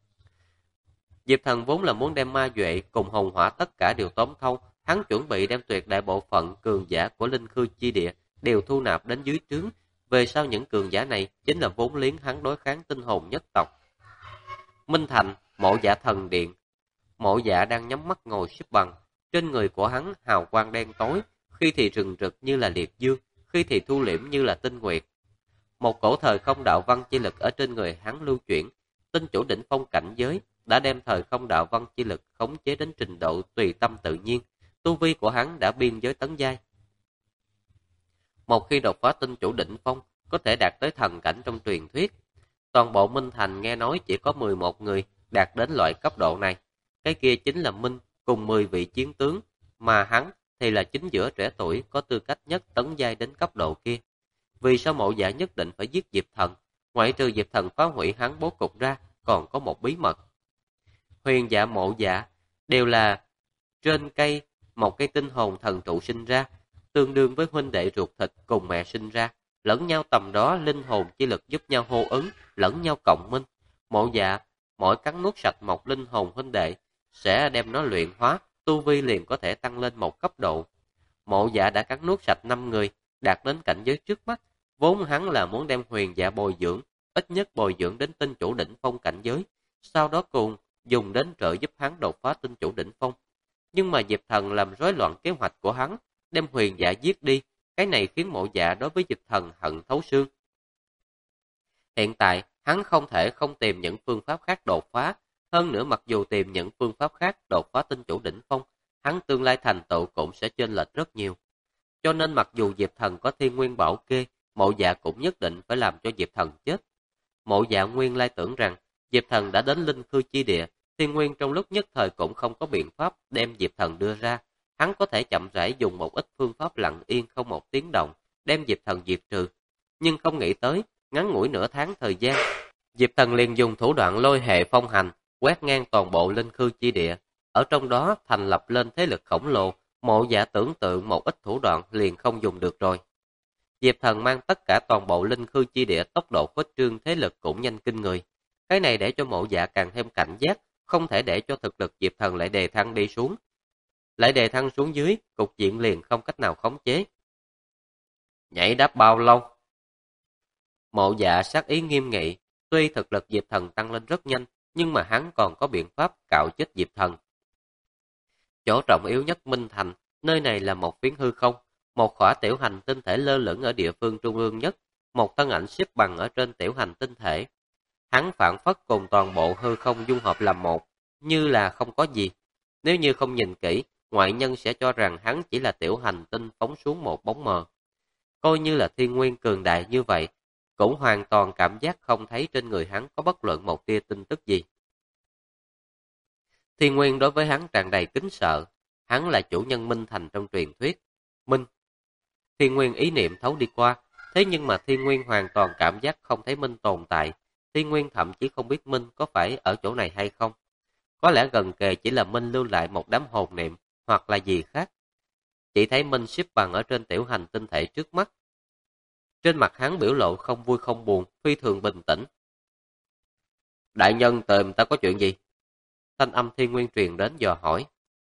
Diệp Thần vốn là muốn đem ma duệ cùng hồn hỏa tất cả đều tóm thâu, hắn chuẩn bị đem tuyệt đại bộ phận cường giả của Linh Khư Chi Địa đều thu nạp đến dưới trướng. Về sau những cường giả này chính là vốn liếng hắn đối kháng tinh hồn nhất tộc. Minh Thành, Mộ Dạ thần điện. Mộ Dạ đang nhắm mắt ngồi xếp bằng, trên người của hắn hào quang đen tối, khi thì rừng rực như là liệt dương, khi thì thu liễm như là tinh nguyệt. Một cổ thời không đạo văn chi lực ở trên người hắn lưu chuyển, tinh chủ đỉnh phong cảnh giới đã đem thời không đạo văn chi lực khống chế đến trình độ tùy tâm tự nhiên, tu vi của hắn đã biên giới tấn giai. Một khi đột phá tinh chủ đỉnh phong, có thể đạt tới thần cảnh trong truyền thuyết. Toàn bộ Minh Thành nghe nói chỉ có 11 người đạt đến loại cấp độ này. Cái kia chính là Minh cùng 10 vị chiến tướng, mà hắn thì là chính giữa trẻ tuổi có tư cách nhất tấn giai đến cấp độ kia. Vì sao Mộ Dạ nhất định phải giết Diệp Thần? Ngoại trừ Diệp Thần phá hủy hắn bố cục ra, còn có một bí mật. Huyền Dạ Mộ Dạ đều là trên cây một cây tinh hồn thần trụ sinh ra, tương đương với huynh đệ ruột thịt cùng mẹ sinh ra, lẫn nhau tầm đó linh hồn chi lực giúp nhau hô ứng, lẫn nhau cộng minh. Mộ Dạ mỗi cắn nuốt sạch một linh hồn huynh đệ sẽ đem nó luyện hóa, tu vi liền có thể tăng lên một cấp độ. Mộ Dạ đã cắn nuốt sạch 5 người, đạt đến cảnh giới trước mắt, vốn hắn là muốn đem Huyền Dạ bồi dưỡng, ít nhất bồi dưỡng đến tinh chủ đỉnh phong cảnh giới, sau đó cùng dùng đến trợ giúp hắn đột phá tinh chủ đỉnh phong. Nhưng mà Diệp Thần làm rối loạn kế hoạch của hắn, đem Huyền Dạ giết đi, cái này khiến Mộ Dạ đối với Diệp Thần hận thấu xương. Hiện tại, hắn không thể không tìm những phương pháp khác đột phá, hơn nữa mặc dù tìm những phương pháp khác đột phá tinh chủ đỉnh phong, hắn tương lai thành tựu cũng sẽ chênh lệch rất nhiều. Cho nên mặc dù Diệp Thần có Thiên Nguyên Bảo Kê, Mộ Dạ cũng nhất định phải làm cho Diệp Thần chết. Mộ Dạ nguyên lai tưởng rằng Diệp Thần đã đến Linh Khư Chi Địa, Thiên Nguyên trong lúc nhất thời cũng không có biện pháp đem Diệp Thần đưa ra. Hắn có thể chậm rãi dùng một ít phương pháp lặng yên không một tiếng động, đem Diệp Thần diệt trừ. Nhưng không nghĩ tới, ngắn ngủi nửa tháng thời gian, Diệp Thần liền dùng thủ đoạn lôi hệ phong hành, quét ngang toàn bộ linh khư chi địa. Ở trong đó thành lập lên thế lực khổng lồ, Mộ Dạ tưởng tượng một ít thủ đoạn liền không dùng được rồi. Diệp Thần mang tất cả toàn bộ linh khư chi địa, tốc độ khuếch trương thế lực cũng nhanh kinh người. Cái này để cho Mộ Dạ càng thêm cảnh giác, không thể để cho thực lực Diệp Thần lại đề thăng đi xuống. Lại đề thăng xuống dưới, cục diện liền không cách nào khống chế. Nhảy đáp bao lâu? Mộ Dạ sát ý nghiêm nghị, tuy thực lực Diệp Thần tăng lên rất nhanh, nhưng mà hắn còn có biện pháp cạo chết Diệp Thần. Chỗ trọng yếu nhất Minh Thành, nơi này là một phiến hư không, một khỏa tiểu hành tinh thể lơ lửng ở địa phương trung ương nhất, một thân ảnh xếp bằng ở trên tiểu hành tinh thể. Hắn phảng phất cùng toàn bộ hư không dung hợp làm một, như là không có gì. Nếu như không nhìn kỹ, ngoại nhân sẽ cho rằng hắn chỉ là tiểu hành tinh phóng xuống một bóng mờ. Coi như là thiên nguyên cường đại như vậy, cũng hoàn toàn cảm giác không thấy trên người hắn có bất luận một tia tin tức gì. Thiên nguyên đối với hắn tràn đầy kính sợ, hắn là chủ nhân Minh Thành trong truyền thuyết. Minh. Thiên nguyên ý niệm thấu đi qua, thế nhưng mà thiên nguyên hoàn toàn cảm giác không thấy Minh tồn tại. Thiên nguyên thậm chí không biết Minh có phải ở chỗ này hay không. Có lẽ gần kề chỉ là Minh lưu lại một đám hồn niệm, hoặc là gì khác. Chỉ thấy Minh xếp bằng ở trên tiểu hành tinh thể trước mắt. Trên mặt hắn biểu lộ không vui không buồn, phi thường bình tĩnh. Đại nhân tìm ta có chuyện gì? Thanh âm thiên nguyên truyền đến dò hỏi.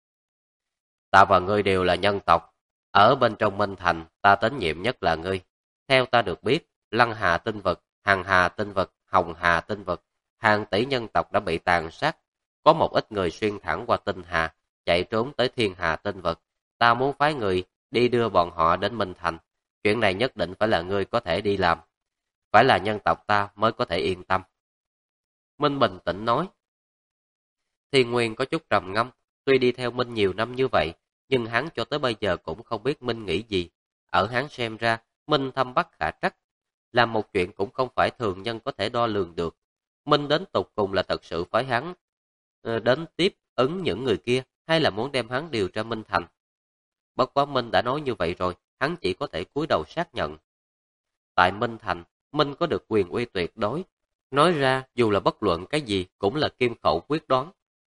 Ta và ngươi đều là nhân tộc. Ở bên trong Minh Thành, ta tín nhiệm nhất là ngươi. Theo ta được biết, Lăng Hà tinh vực, Hằng Hà tinh vực, Hồng Hà tinh vực, hàng tỷ nhân tộc đã bị tàn sát. Có một ít người xuyên thẳng qua tinh hà, chạy trốn tới Thiên Hà tinh vực. Ta muốn phái người đi đưa bọn họ đến Minh Thành. Chuyện này nhất định phải là ngươi có thể đi làm. Phải là nhân tộc ta mới có thể yên tâm. Minh bình tĩnh nói. Thiên Nguyên có chút trầm ngâm, tuy đi theo Minh nhiều năm như vậy, nhưng hắn cho tới bây giờ cũng không biết Minh nghĩ gì. Ở hắn xem ra, Minh thâm bất khả trắc, làm một chuyện cũng không phải thường nhân có thể đo lường được. Minh đến tục cùng là thật sự phải hắn đến tiếp ứng những người kia, hay là muốn đem hắn điều ra Minh Thành. Bất quá Minh đã nói như vậy rồi, hắn chỉ có thể cúi đầu xác nhận. Tại Minh Thành, Minh có được quyền uy tuyệt đối. Nói ra, dù là bất luận cái gì, cũng là kim khẩu quyết đoán.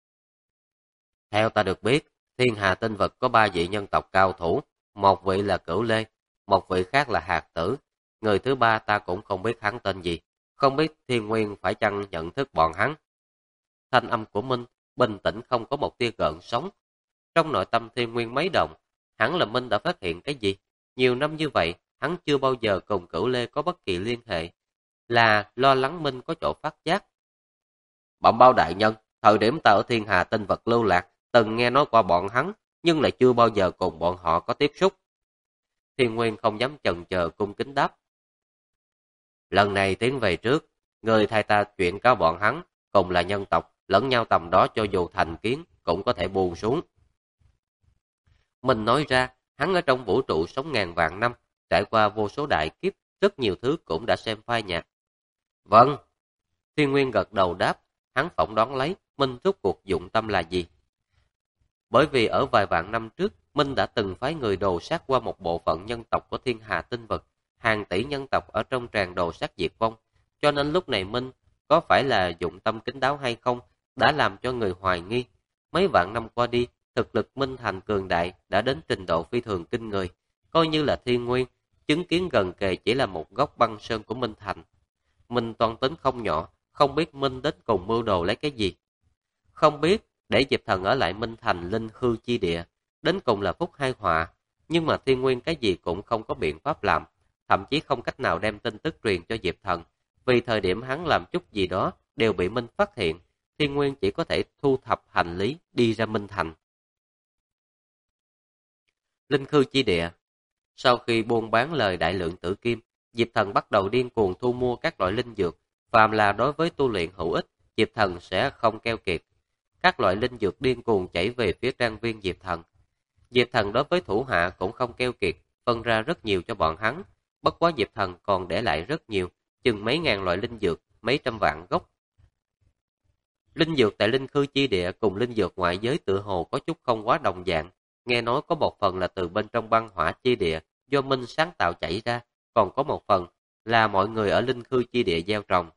Theo ta được biết, Thiên Hà tinh vực có 3 vị nhân tộc cao thủ, một vị là Cửu Lê, một vị khác là Hạt Tử, người thứ ba ta cũng không biết hắn tên gì, không biết Thiên Nguyên phải chăng nhận thức bọn hắn. Thanh âm của Minh bình tĩnh không có một tia gợn sóng. Trong nội tâm Thiên Nguyên mấy động, hẳn là Minh đã phát hiện cái gì? Nhiều năm như vậy, hắn chưa bao giờ cùng Cửu Lê có bất kỳ liên hệ, là lo lắng Minh có chỗ phát giác. Bẩm báo đại nhân, thời điểm ta ở Thiên Hà tinh vực lưu lạc, từng nghe nói qua bọn hắn, nhưng lại chưa bao giờ cùng bọn họ có tiếp xúc. Thiên Nguyên không dám chần chờ cung kính đáp. Lần này tiến về trước, người thay ta chuyện cáo bọn hắn, cùng là nhân tộc, lẫn nhau tầm đó cho dù thành kiến, cũng có thể buông xuống. Mình nói ra, hắn ở trong vũ trụ sống ngàn vạn năm, trải qua vô số đại kiếp, rất nhiều thứ cũng đã xem phai nhạt. Vâng. Thiên Nguyên gật đầu đáp, hắn phỏng đoán lấy Minh rốt cuộc dụng tâm là gì. Bởi vì ở vài vạn năm trước, Minh đã từng phái người đồ sát qua một bộ phận nhân tộc của Thiên Hà tinh vực, hàng tỷ nhân tộc ở trong tràng đồ sát diệt vong, cho nên lúc này Minh có phải là dụng tâm kín đáo hay không, đã làm cho người hoài nghi. Mấy vạn năm qua đi, thực lực Minh Thành cường đại đã đến trình độ phi thường kinh người, coi như là Thiên Nguyên, chứng kiến gần kề chỉ là một góc băng sơn của Minh Thành. Minh toàn tính không nhỏ, không biết Minh đến cùng mưu đồ lấy cái gì. Không biết để Diệp Thần ở lại Minh Thành linh hư chi địa, đến cùng là phúc hay họa, nhưng mà Thiên Nguyên cái gì cũng không có biện pháp làm, thậm chí không cách nào đem tin tức truyền cho Diệp Thần, vì thời điểm hắn làm chút gì đó đều bị Minh phát hiện, Thiên Nguyên chỉ có thể thu thập hành lý đi ra Minh Thành. Linh khư chi địa. Sau khi buôn bán lời đại lượng tử kim, Diệp Thần bắt đầu điên cuồng thu mua các loại linh dược, phàm là đối với tu luyện hữu ích, Diệp Thần sẽ không keo kiệt. Các loại linh dược điên cuồng chảy về phía trang viên Diệp Thần. Diệp Thần đối với thủ hạ cũng không keo kiệt, phân ra rất nhiều cho bọn hắn. Bất quá Diệp Thần còn để lại rất nhiều, chừng mấy ngàn loại linh dược, mấy trăm vạn gốc. Linh dược tại linh khư chi địa cùng linh dược ngoại giới tự hồ có chút không quá đồng dạng. Nghe nói có một phần là từ bên trong băng hỏa chi địa do Minh sáng tạo chảy ra, còn có một phần là mọi người ở linh khư chi địa gieo trồng.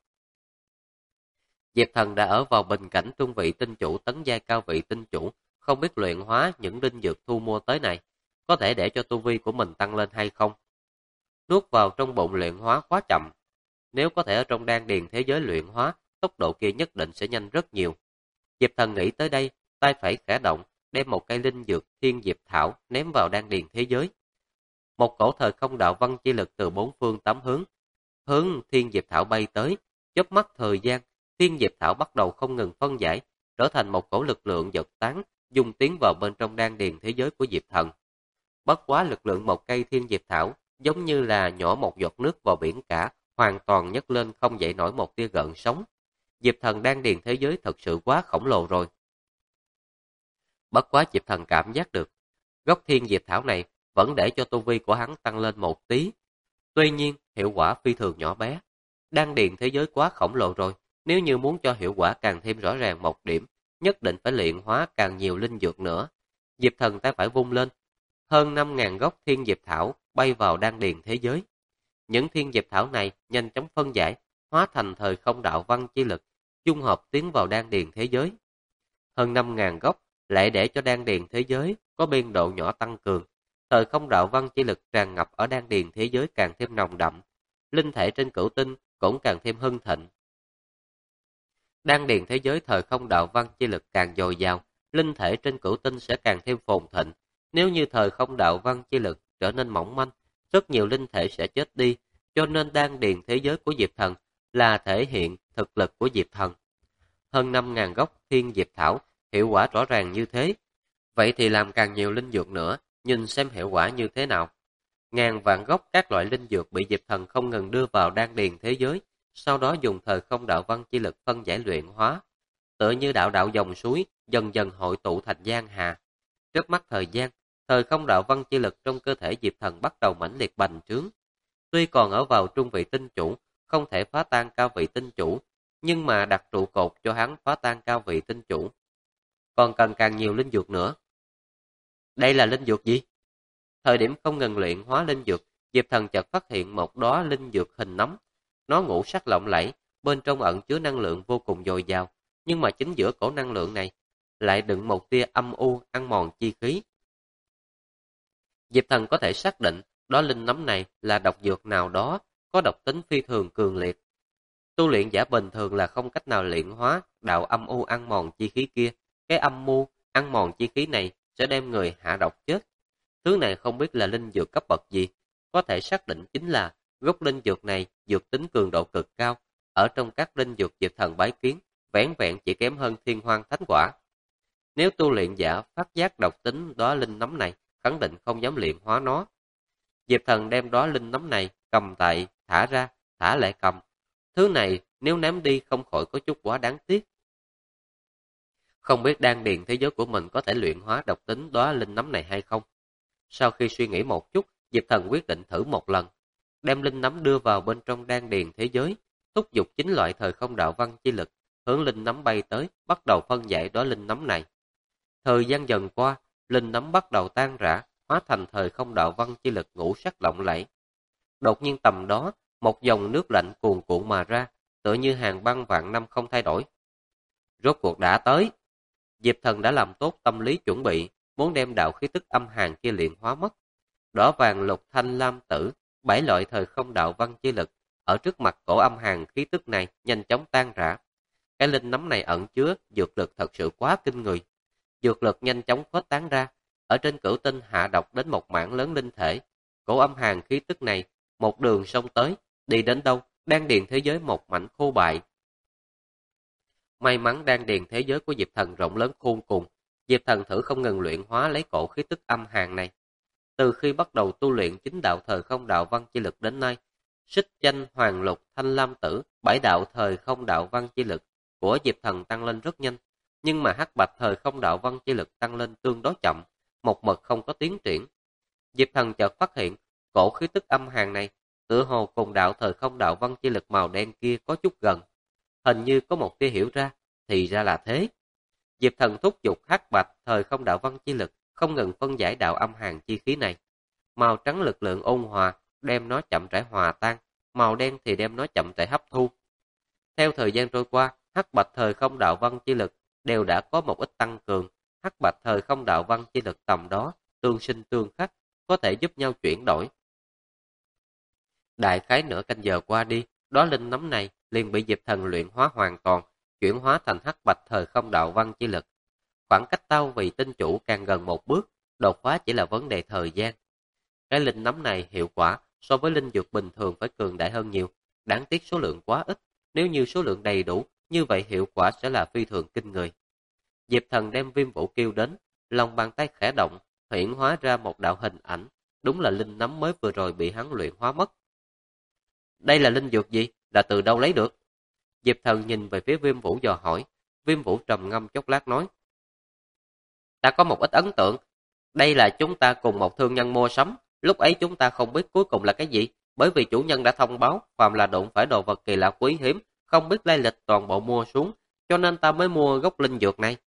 Diệp Thần đã ở vào bình cảnh trung vị tinh chủ tấn giai cao vị tinh chủ, không biết luyện hóa những linh dược thu mua tới này, có thể để cho tu vi của mình tăng lên hay không. Nuốt vào trong bụng luyện hóa quá chậm, nếu có thể ở trong đan điền thế giới luyện hóa, tốc độ kia nhất định sẽ nhanh rất nhiều. Diệp Thần nghĩ tới đây, tay phải khẽ động, đem một cây linh dược thiên diệp thảo ném vào đan điền thế giới. Một cổ thời không đạo văn chi lực từ bốn phương tám hướng thiên diệp thảo bay tới, chớp mắt thời gian, thiên diệp thảo bắt đầu không ngừng phân giải, trở thành một cổ lực lượng giật tán, dung tiến vào bên trong đan điền thế giới của Diệp Thần. Bất quá lực lượng một cây thiên diệp thảo, giống như là nhỏ một giọt nước vào biển cả, hoàn toàn nhấc lên không dậy nổi một tia gợn sóng. Diệp Thần đan điền thế giới thật sự quá khổng lồ rồi. Bất quá Diệp Thần cảm giác được, gốc thiên diệp thảo này vẫn để cho tu vi của hắn tăng lên một tí. Tuy nhiên, hiệu quả phi thường nhỏ bé. Đan điền thế giới quá khổng lồ rồi, nếu như muốn cho hiệu quả càng thêm rõ ràng một điểm, nhất định phải luyện hóa càng nhiều linh dược nữa. Diệp Thần tay phải vung lên, hơn 5.000 gốc thiên diệp thảo bay vào đan điền thế giới. Những thiên diệp thảo này nhanh chóng phân giải, hóa thành thời không đạo văn chi lực, dung hợp tiến vào đan điền thế giới. Hơn 5.000 gốc lại để cho đan điền thế giới có biên độ nhỏ tăng cường, thời không đạo văn chi lực tràn ngập ở đan điền thế giới càng thêm nồng đậm, linh thể trên cửu tinh cũng càng thêm hưng thịnh. Đan điền thế giới thời không đạo văn chi lực càng dồi dào, linh thể trên cửu tinh sẽ càng thêm phồn thịnh. Nếu như thời không đạo văn chi lực trở nên mỏng manh, rất nhiều linh thể sẽ chết đi, cho nên đan điền thế giới của Diệp Thần là thể hiện thực lực của Diệp Thần. Hơn 5.000 gốc thiên diệp thảo, hiệu quả rõ ràng như thế. Vậy thì làm càng nhiều linh dược nữa, nhìn xem hiệu quả như thế nào. Ngàn vạn gốc các loại linh dược bị Diệp Thần không ngừng đưa vào đan điền thế giới, sau đó dùng thời không đạo văn chi lực phân giải luyện hóa. Tựa như đạo đạo dòng suối, dần dần hội tụ thành giang hà. Trước mắt thời gian, thời không đạo văn chi lực trong cơ thể Diệp Thần bắt đầu mãnh liệt bành trướng. Tuy còn ở vào trung vị tinh chủ, không thể phá tan cao vị tinh chủ, nhưng mà đặt trụ cột cho hắn phá tan cao vị tinh chủ. Còn cần càng nhiều linh dược nữa. Đây là linh dược gì? Thời điểm không ngừng luyện hóa linh dược, Diệp Thần chợt phát hiện một đóa linh dược hình nấm. Nó ngũ sắc lộng lẫy, bên trong ẩn chứa năng lượng vô cùng dồi dào, nhưng mà chính giữa cổ năng lượng này lại đựng một tia âm u ăn mòn chi khí. Diệp Thần có thể xác định đó linh nấm này là độc dược nào đó, có độc tính phi thường cường liệt. Tu luyện giả bình thường là không cách nào luyện hóa đạo âm u ăn mòn chi khí kia. Cái âm mưu ăn mòn chi khí này sẽ đem người hạ độc chết. Thứ này không biết là linh dược cấp bậc gì, có thể xác định chính là gốc linh dược này dược tính cường độ cực cao, ở trong các linh dược Diệp Thần bái kiến, vẻn vẹn chỉ kém hơn thiên hoang thánh quả. Nếu tu luyện giả phát giác độc tính đó linh nấm này, khẳng định không dám luyện hóa nó. Diệp Thần đem đó linh nấm này cầm tại, thả ra, thả lại cầm. Thứ này nếu ném đi không khỏi có chút quá đáng tiếc. Không biết đan điền thế giới của mình có thể luyện hóa độc tính đó linh nấm này hay không. Sau khi suy nghĩ một chút, Diệp Thần quyết định thử một lần. Đem linh nấm đưa vào bên trong đan điền thế giới, thúc giục chính loại thời không đạo văn chi lực, hướng linh nấm bay tới, bắt đầu phân giải đó linh nấm này. Thời gian dần qua, linh nấm bắt đầu tan rã, hóa thành thời không đạo văn chi lực ngũ sắc lộng lẫy. Đột nhiên tầm đó, một dòng nước lạnh cuồn cuộn mà ra, tựa như hàng băng vạn năm không thay đổi. Rốt cuộc đã tới. Diệp Thần đã làm tốt tâm lý chuẩn bị, muốn đem đạo khí tức âm hàn kia luyện hóa mất. Đỏ vàng lục thanh lam tử, 7 loại thời không đạo văn chi lực, ở trước mặt cổ âm hàn khí tức này nhanh chóng tan rã. Cái linh nấm này ẩn chứa dược lực thật sự quá kinh người. Dược lực nhanh chóng khuếch tán ra, ở trên cửu tinh hạ độc đến một mảng lớn linh thể. Cổ âm hàn khí tức này, một đường xông tới, đi đến đâu, đan điền thế giới một mảnh khô bại. May mắn đan điền thế giới của Diệp Thần rộng lớn khôn cùng, Diệp Thần thử không ngừng luyện hóa lấy cổ khí tức âm hàn này. Từ khi bắt đầu tu luyện chính đạo thời không đạo văn chi lực đến nay, xích danh hoàng lục thanh lam tử, 7 đạo thời không đạo văn chi lực của Diệp Thần tăng lên rất nhanh, nhưng mà hắc bạch thời không đạo văn chi lực tăng lên tương đối chậm, một mực không có tiến triển. Diệp Thần chợt phát hiện, cổ khí tức âm hàn này, tựa hồ cùng đạo thời không đạo văn chi lực màu đen kia có chút gần. Hình như có một tia hiểu ra, thì ra là thế. Diệp Thần thúc giục hắc bạch thời không đạo văn chi lực, không ngừng phân giải đạo âm hàn chi khí này. Màu trắng lực lượng ôn hòa, đem nó chậm rãi hòa tan, màu đen thì đem nó chậm rãi hấp thu. Theo thời gian trôi qua, hắc bạch thời không đạo văn chi lực đều đã có một ít tăng cường. Hắc bạch thời không đạo văn chi lực tầm đó, tương sinh tương khắc, có thể giúp nhau chuyển đổi. Đại khái nửa canh giờ qua đi, đó linh nấm này liền bị Diệp Thần luyện hóa hoàn toàn, chuyển hóa thành hắc bạch thời không đạo văn chi lực. Khoảng cách tao vì tinh chủ càng gần một bước, đột phá chỉ là vấn đề thời gian. Cái linh nấm này hiệu quả so với linh dược bình thường phải cường đại hơn nhiều, đáng tiếc số lượng quá ít, nếu như số lượng đầy đủ, như vậy hiệu quả sẽ là phi thường kinh người. Diệp Thần đem Viêm Vũ kêu đến, lòng bàn tay khẽ động, huyễn hóa ra một đạo hình ảnh, đúng là linh nấm mới vừa rồi bị hắn luyện hóa mất. Đây là linh dược gì? Là từ đâu lấy được? Diệp Thần nhìn về phía Viêm Vũ dò hỏi. Viêm Vũ trầm ngâm chốc lát nói: Ta có một ít ấn tượng. Đây là chúng ta cùng một thương nhân mua sắm. Lúc ấy chúng ta không biết cuối cùng là cái gì, bởi vì chủ nhân đã thông báo phàm là đụng phải đồ vật kỳ lạ quý hiếm, không biết lai lịch toàn bộ mua xuống, cho nên ta mới mua gốc linh dược này.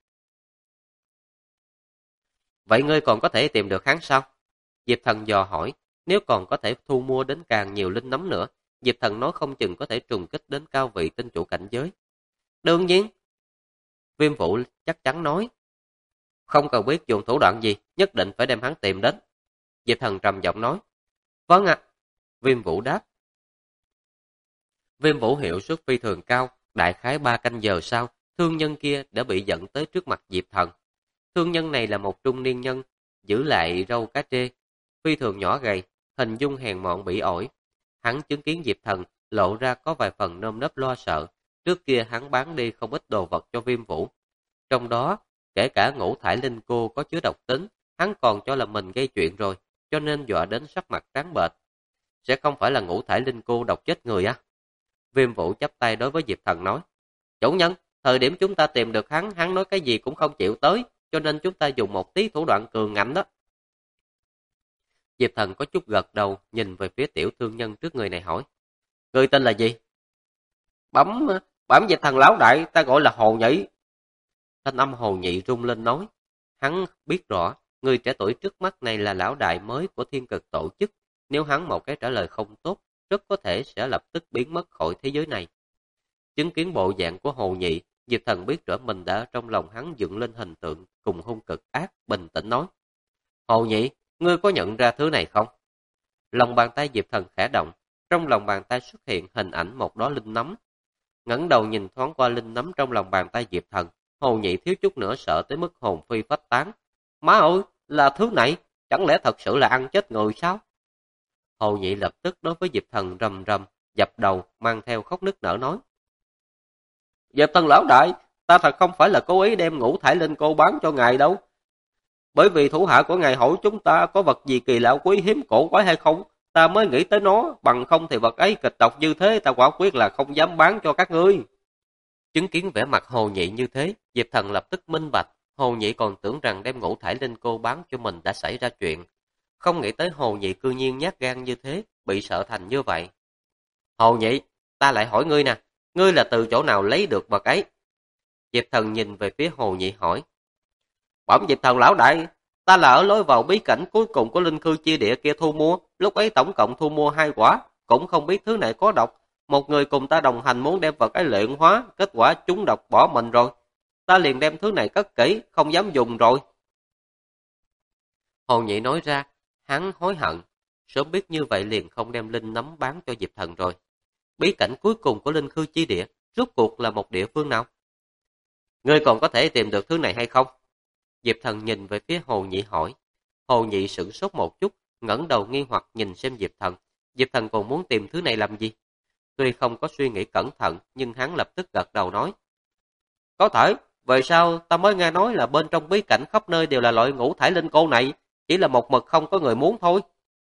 Vậy ngươi còn có thể tìm được hắn sao? Diệp Thần dò hỏi. Nếu còn có thể thu mua đến càng nhiều linh nấm nữa, Diệp Thần nói không chừng có thể trùng kích đến cao vị tinh chủ cảnh giới. Đương nhiên. Viêm Vũ chắc chắn nói. Không cần biết dùng thủ đoạn gì, nhất định phải đem hắn tìm đến. Diệp Thần trầm giọng nói. Vâng ạ. Viêm Vũ đáp. Viêm Vũ hiệu suất phi thường cao, đại khái 3 canh giờ sau, thương nhân kia đã bị dẫn tới trước mặt Diệp Thần. Thương nhân này là một trung niên nhân, giữ lại râu cá trê, phi thường nhỏ gầy, hình dung hèn mọn bỉ ổi. Hắn chứng kiến Diệp Thần lộ ra có vài phần nơm nớp lo sợ, trước kia hắn bán đi không ít đồ vật cho Viêm Vũ. Trong đó, kể cả ngũ thải linh cô có chứa độc tính, hắn còn cho là mình gây chuyện rồi, cho nên dọa đến sắc mặt trắng bệch. Sẽ không phải là ngũ thải linh cô độc chết người á? Viêm Vũ chắp tay đối với Diệp Thần nói. Chủ nhân, thời điểm chúng ta tìm được hắn nói cái gì cũng không chịu tới, cho nên chúng ta dùng một tí thủ đoạn cường ngạnh đó. Diệp Thần có chút gật đầu, nhìn về phía tiểu thương nhân trước người này hỏi. Người tên là gì? Bẩm Diệp Thần lão đại, ta gọi là Hồ Nhị. Thanh âm Hồ Nhị rung lên nói. Hắn biết rõ, người trẻ tuổi trước mắt này là lão đại mới của Thiên Cực tổ chức. Nếu hắn một cái trả lời không tốt, rất có thể sẽ lập tức biến mất khỏi thế giới này. Chứng kiến bộ dạng của Hồ Nhị, Diệp Thần biết rõ mình đã trong lòng hắn dựng lên hình tượng cùng hung cực ác, bình tĩnh nói. Hồ Nhị, ngươi có nhận ra thứ này không? Lòng bàn tay Diệp Thần khẽ động, trong lòng bàn tay xuất hiện hình ảnh một đóa linh nấm. Ngẩng đầu nhìn thoáng qua linh nấm trong lòng bàn tay Diệp Thần, Hồ Nhị thiếu chút nữa sợ tới mức hồn phi phách tán. Má ơi, là thứ này, chẳng lẽ thật sự là ăn chết người sao? Hồ Nhị lập tức đối với Diệp Thần rầm rầm, dập đầu, mang theo khóc nức nở nói. Diệp Thần lão đại, ta thật không phải là cố ý đem ngũ thải linh cô bán cho ngài đâu. Bởi vì thủ hạ của ngài hỏi chúng ta có vật gì kỳ lạ quý hiếm cổ quái hay không, ta mới nghĩ tới nó, bằng không thì vật ấy kịch độc như thế ta quả quyết là không dám bán cho các ngươi. Chứng kiến vẻ mặt Hồ Nhị như thế, Diệp Thần lập tức minh bạch, Hồ Nhị còn tưởng rằng đem ngũ thải linh cô bán cho mình đã xảy ra chuyện. Không nghĩ tới Hồ Nhị cư nhiên nhát gan như thế, bị sợ thành như vậy. Hồ Nhị, ta lại hỏi ngươi nè, ngươi là từ chỗ nào lấy được vật ấy? Diệp Thần nhìn về phía Hồ Nhị hỏi. Bẩm Diệp Thần lão đại, ta là ở lối vào bí cảnh cuối cùng của linh khư chia địa kia thu mua, lúc ấy tổng cộng thu mua 2 quả, cũng không biết thứ này có độc. Một người cùng ta đồng hành muốn đem vật ấy luyện hóa, kết quả chúng độc bỏ mình rồi. Ta liền đem thứ này cất kỹ, không dám dùng rồi. Hồ Nhị nói ra, hắn hối hận, sớm biết như vậy liền không đem linh nấm bán cho Diệp Thần rồi. Bí cảnh cuối cùng của linh khư chi địa, rốt cuộc là một địa phương nào? Ngươi còn có thể tìm được thứ này hay không? Diệp Thần nhìn về phía Hồ Nhị hỏi. Hồ Nhị sửng sốt một chút, ngẩng đầu nghi hoặc nhìn xem Diệp Thần. Diệp Thần còn muốn tìm thứ này làm gì? Tuy không có suy nghĩ cẩn thận, nhưng hắn lập tức gật đầu nói. Có thể, về sau ta mới nghe nói là bên trong bí cảnh khắp nơi đều là loại ngũ thải linh cô này, chỉ là một mực không có người muốn thôi.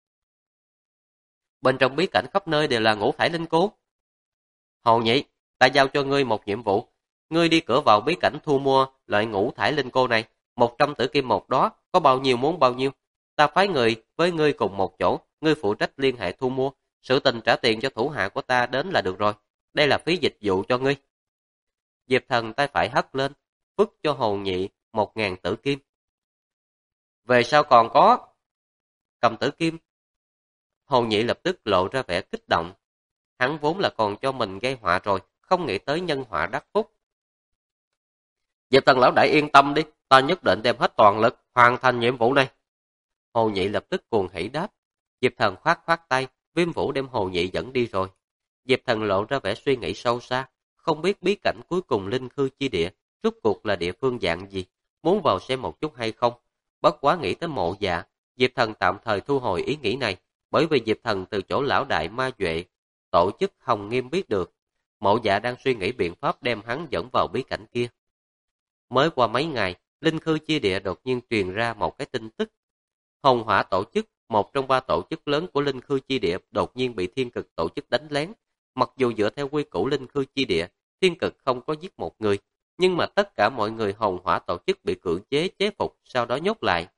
Bên trong bí cảnh khắp nơi đều là ngũ thải linh cô. Hồ Nhị, ta giao cho ngươi một nhiệm vụ. Ngươi đi cửa vào bí cảnh thu mua loại ngũ thải linh cô này, 100 tử kim một đó, có bao nhiêu muốn bao nhiêu. Ta phái người với ngươi cùng một chỗ, ngươi phụ trách liên hệ thu mua, sự tình trả tiền cho thủ hạ của ta đến là được rồi. Đây là phí dịch vụ cho ngươi. Diệp Thần tay phải hất lên, vứt cho Hồ Nhị 1000 tử kim. Về sau còn có cầm tử kim. Hồ Nhị lập tức lộ ra vẻ kích động. hắn vốn là còn cho mình gây họa rồi, không nghĩ tới nhân họa đắc phúc. Diệp Thần lão đại yên tâm đi, ta nhất định đem hết toàn lực, hoàn thành nhiệm vụ này. Hồ Nhị lập tức cuồng hỉ đáp. Diệp Thần khoát khoát tay, Viêm Vũ đem Hồ Nhị dẫn đi rồi. Diệp Thần lộ ra vẻ suy nghĩ sâu xa, không biết bí cảnh cuối cùng linh khư chi địa, rốt cuộc là địa phương dạng gì, muốn vào xem một chút hay không. Bất quá nghĩ tới Mộ Dạ, Diệp Thần tạm thời thu hồi ý nghĩ này, bởi vì Diệp Thần từ chỗ lão đại ma duệ, tổ chức Hồng Nghiêm biết được. Mộ Dạ đang suy nghĩ biện pháp đem hắn dẫn vào bí cảnh kia. Mới qua mấy ngày, linh khư chi địa đột nhiên truyền ra một cái tin tức. Hồng Hỏa tổ chức, một trong 3 tổ chức lớn của linh khư chi địa, đột nhiên bị Thiên Cực tổ chức đánh lén. Mặc dù dựa theo quy củ linh khư chi địa, Thiên Cực không có giết một người, nhưng mà tất cả mọi người Hồng Hỏa tổ chức bị cưỡng chế chế phục, sau đó nhốt lại.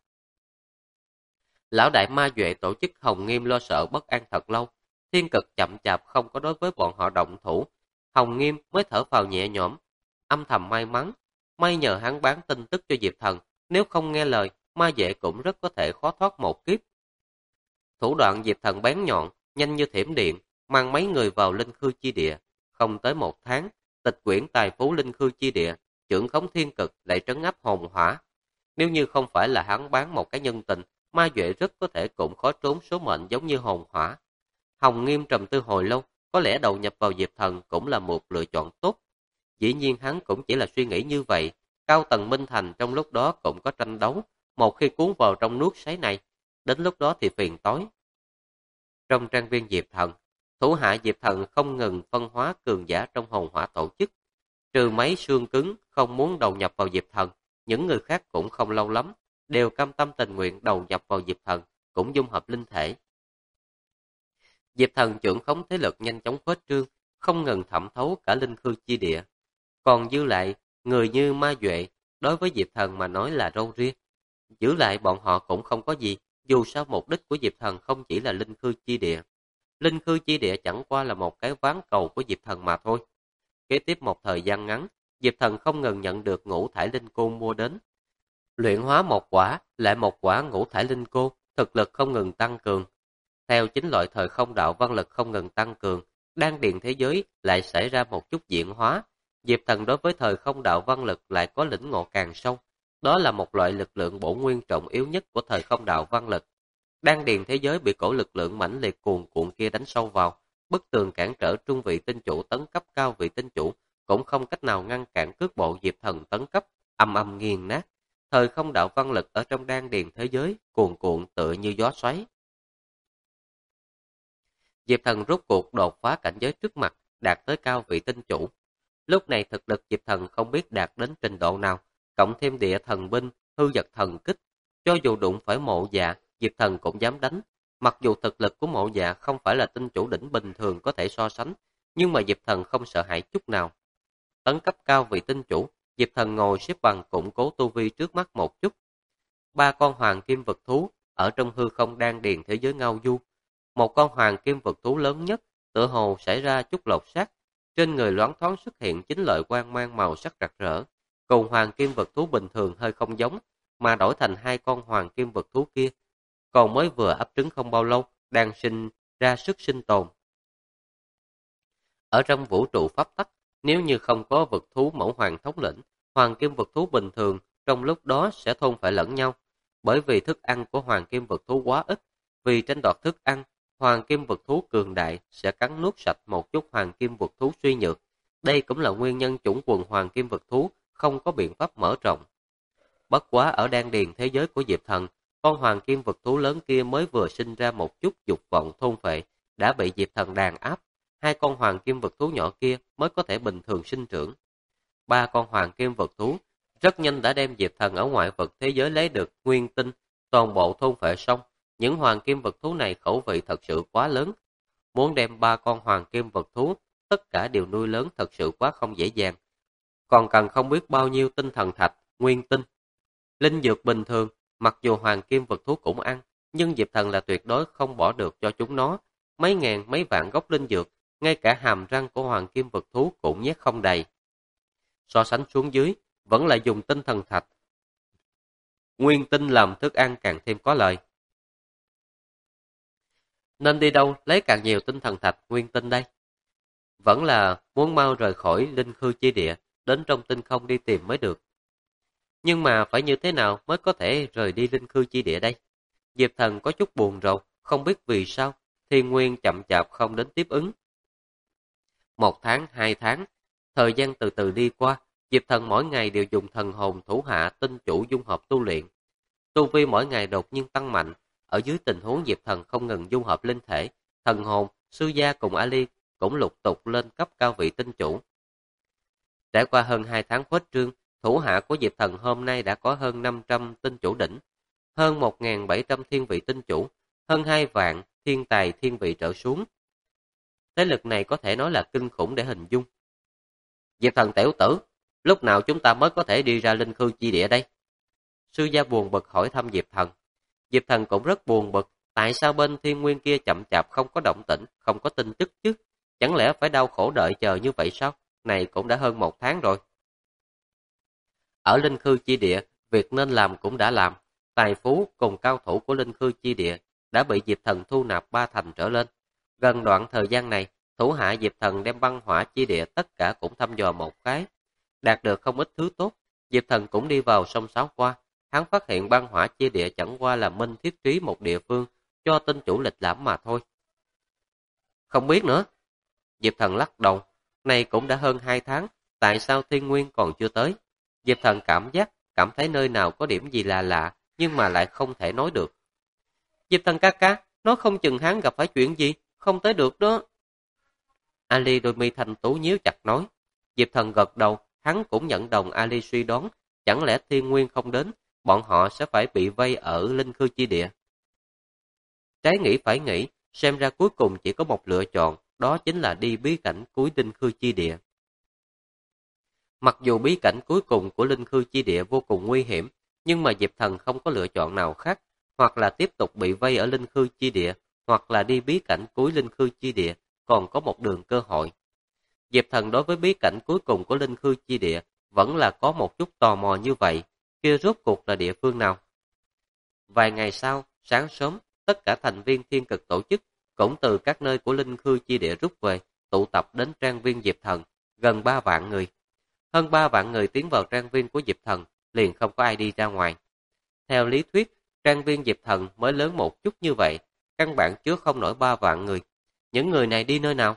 Lão đại ma duệ tổ chức Hồng Nghiêm lo sợ bất an thật lâu, Thiên Cực chậm chạp không có đối với bọn họ động thủ. Hồng Nghiêm mới thở phào nhẹ nhõm, âm thầm may mắn, may nhờ hắn bán tin tức cho Diệp Thần, nếu không nghe lời, ma duệ cũng rất có thể khó thoát một kiếp. Thủ đoạn Diệp Thần bén nhọn, nhanh như thiểm điện, mang mấy người vào linh khư chi địa. Không tới 1 tháng, tịch quyển tài phú linh khư chi địa, trưởng khống Thiên Cực lại trấn áp Hồng Hỏa. Nếu như không phải là hắn bán một cái nhân tình, ma duệ rất có thể cũng khó trốn số mệnh giống như Hồng Hỏa. Hồng Nghiêm trầm tư hồi lâu, có lẽ đầu nhập vào Diệp Thần cũng là một lựa chọn tốt. Dĩ nhiên hắn cũng chỉ là suy nghĩ như vậy, cao tầng Minh Thành trong lúc đó cũng có tranh đấu, một khi cuốn vào trong nước sấy này, đến lúc đó thì phiền tối. Trong trang viên Diệp Thần, thủ hạ Diệp Thần không ngừng phân hóa cường giả trong Hồng Hỏa tổ chức. Trừ mấy xương cứng không muốn đầu nhập vào Diệp Thần, những người khác cũng không lâu lắm, đều cam tâm tình nguyện đầu nhập vào Diệp Thần, cũng dung hợp linh thể. Diệp Thần trưởng khống thế lực nhanh chóng khuếch trương, không ngừng thẩm thấu cả linh khư chi địa. Còn dư lại, người như ma duệ, đối với Diệp Thần mà nói là râu ria. Giữ lại bọn họ cũng không có gì, dù sao mục đích của Diệp Thần không chỉ là linh khư chi địa. Linh khư chi địa chẳng qua là một cái ván cầu của Diệp Thần mà thôi. Kế tiếp một thời gian ngắn, Diệp Thần không ngừng nhận được ngũ thải linh côn mua đến. Luyện hóa một quả, lại một quả ngũ thải linh côn, thực lực không ngừng tăng cường. Theo chính loại thời không đạo văn lực không ngừng tăng cường, đan điền thế giới lại xảy ra một chút diễn hóa. Diệp Thần đối với thời không đạo văn lực lại có lĩnh ngộ càng sâu. Đó là một loại lực lượng bổ nguyên trọng yếu nhất của thời không đạo văn lực. Đan điền thế giới bị cổ lực lượng mãnh liệt cuồn cuộn kia đánh sâu vào, bức tường cản trở trung vị tinh chủ tấn cấp cao vị tinh chủ, cũng không cách nào ngăn cản cước bộ Diệp Thần tấn cấp, âm âm nghiền nát. Thời không đạo văn lực ở trong đan điền thế giới cuồn cuộn tựa như gió xoáy. Diệp Thần rốt cuộc đột phá cảnh giới trước mặt, đạt tới cao vị tinh chủ. Lúc này thực lực Diệp Thần không biết đạt đến trình độ nào, cộng thêm địa thần binh, hư vật thần kích, cho dù đụng phải Mộ Dạ, Diệp Thần cũng dám đánh. Mặc dù thực lực của Mộ Dạ không phải là tinh chủ đỉnh bình thường có thể so sánh, nhưng mà Diệp Thần không sợ hãi chút nào. Tấn cấp cao vị tinh chủ, Diệp Thần ngồi xếp bằng củng cố tu vi trước mắt một chút. 3 con hoàng kim vật thú ở trong hư không đan điền thế giới ngao du. Một con hoàng kim vật thú lớn nhất, tựa hồ xảy ra chút lột xác, trên người loáng thoáng xuất hiện chính loại quang mang màu sắc rực rỡ, cùng hoàng kim vật thú bình thường hơi không giống, mà đổi thành 2 con hoàng kim vật thú kia, còn mới vừa ấp trứng không bao lâu, đang sinh ra sức sinh tồn. Ở trong vũ trụ pháp tắc, nếu như không có vật thú mẫu hoàng thống lĩnh, hoàng kim vật thú bình thường trong lúc đó sẽ thôn phệ lẫn nhau, bởi vì thức ăn của hoàng kim vật thú quá ít, vì tranh đoạt thức ăn, hoàng kim vật thú cường đại sẽ cắn nuốt sạch một chút hoàng kim vật thú suy nhược. Đây cũng là nguyên nhân chủng quần hoàng kim vật thú không có biện pháp mở rộng. Bất quá ở đan điền thế giới của Diệp Thần, con hoàng kim vật thú lớn kia mới vừa sinh ra một chút dục vọng thôn phệ, đã bị Diệp Thần đàn áp. 2 con hoàng kim vật thú nhỏ kia mới có thể bình thường sinh trưởng. 3 con hoàng kim vật thú rất nhanh đã đem Diệp Thần ở ngoại vật thế giới lấy được nguyên tinh, toàn bộ thôn phệ xong. Những hoàng kim vật thú này khẩu vị thật sự quá lớn. Muốn đem 3 con hoàng kim vật thú tất cả đều nuôi lớn thật sự quá không dễ dàng. Còn cần không biết bao nhiêu tinh thần thạch, nguyên tinh. Linh dược bình thường, mặc dù hoàng kim vật thú cũng ăn, nhưng Diệp Thần là tuyệt đối không bỏ được cho chúng nó. Mấy ngàn mấy vạn gốc linh dược, ngay cả hàm răng của hoàng kim vật thú cũng nhét không đầy. So sánh xuống dưới, vẫn là dùng tinh thần thạch. Nguyên tinh làm thức ăn càng thêm có lợi. Nên đi đâu lấy càng nhiều tinh thần thạch nguyên tinh đây? Vẫn là muốn mau rời khỏi linh khư chi địa, đến trong tinh không đi tìm mới được. Nhưng mà phải như thế nào mới có thể rời đi linh khư chi địa đây? Diệp Thần có chút buồn rầu, không biết vì sao Thiên Nguyên chậm chạp không đến tiếp ứng. 1 tháng, 2 tháng, thời gian từ từ đi qua, Diệp Thần mỗi ngày đều dùng thần hồn thủ hạ tinh chủ dung hợp tu luyện. Tu vi mỗi ngày đột nhiên tăng mạnh, ở dưới tình huống Diệp Thần không ngừng dung hợp linh thể, thần hồn, sư gia cùng Ali cũng lục tục lên cấp cao vị tinh chủ. Trải qua hơn 2 tháng khuếch trương, thủ hạ của Diệp Thần hôm nay đã có hơn 500 tinh chủ đỉnh, hơn 1.700 thiên vị tinh chủ, hơn 2 vạn thiên tài thiên vị trở xuống. Thế lực này có thể nói là kinh khủng để hình dung. Diệp Thần tiểu tử, lúc nào chúng ta mới có thể đi ra linh khư chi địa đây? Sư gia buồn bực hỏi thăm Diệp Thần. Diệp Thần cũng rất buồn bực, tại sao bên Thiên Nguyên kia chậm chạp không có động tĩnh, không có tin tức chứ? Chẳng lẽ phải đau khổ đợi chờ như vậy sao? Này cũng đã hơn 1 tháng rồi. Ở linh khư chi địa, việc nên làm cũng đã làm. Tài phú cùng cao thủ của linh khư chi địa đã bị Diệp Thần thu nạp 3 thành trở lên. Gần đoạn thời gian này, thủ hạ Diệp Thần đem băng hỏa chi địa tất cả cũng thăm dò một cái. Đạt được không ít thứ tốt, Diệp Thần cũng đi vào sông sáo qua. Hắn phát hiện băng hỏa chi địa chẳng qua là minh thiết trí một địa phương cho tinh chủ lịch lãm mà thôi. Không biết nữa. Diệp Thần lắc đầu. Này cũng đã hơn 2 tháng, tại sao Thiên Nguyên còn chưa tới? Diệp Thần cảm thấy nơi nào có điểm gì là lạ, nhưng mà lại không thể nói được. Diệp Thần ca ca, nói không chừng hắn gặp phải chuyện gì, không tới được đó. Ali đôi mi thanh tú nhíu chặt nói. Diệp Thần gật đầu, hắn cũng nhận đồng Ali suy đoán, chẳng lẽ Thiên Nguyên không đến, bọn họ sẽ phải bị vây ở linh khư chi địa. Trái nghĩ phải nghĩ, xem ra cuối cùng chỉ có một lựa chọn, đó chính là đi bí cảnh cuối linh khư chi địa. Mặc dù bí cảnh cuối cùng của linh khư chi địa vô cùng nguy hiểm, nhưng mà Diệp Thần không có lựa chọn nào khác, hoặc là tiếp tục bị vây ở linh khư chi địa, hoặc là đi bí cảnh cuối linh khư chi địa, còn có một đường cơ hội. Diệp Thần đối với bí cảnh cuối cùng của linh khư chi địa vẫn là có một chút tò mò như vậy, kia rốt cuộc là địa phương nào. Vài ngày sau, sáng sớm, tất cả thành viên thiên cực tổ chức cũng từ các nơi của linh khư chi địa rút về, tụ tập đến trang viên Diệp Thần, gần 3 vạn người. Hơn 3 vạn người tiến vào trang viên của Diệp Thần, liền không có ai đi ra ngoài. Theo lý thuyết, trang viên Diệp Thần mới lớn một chút như vậy, căn bản chứa không nổi 3 vạn người. Những người này đi nơi nào?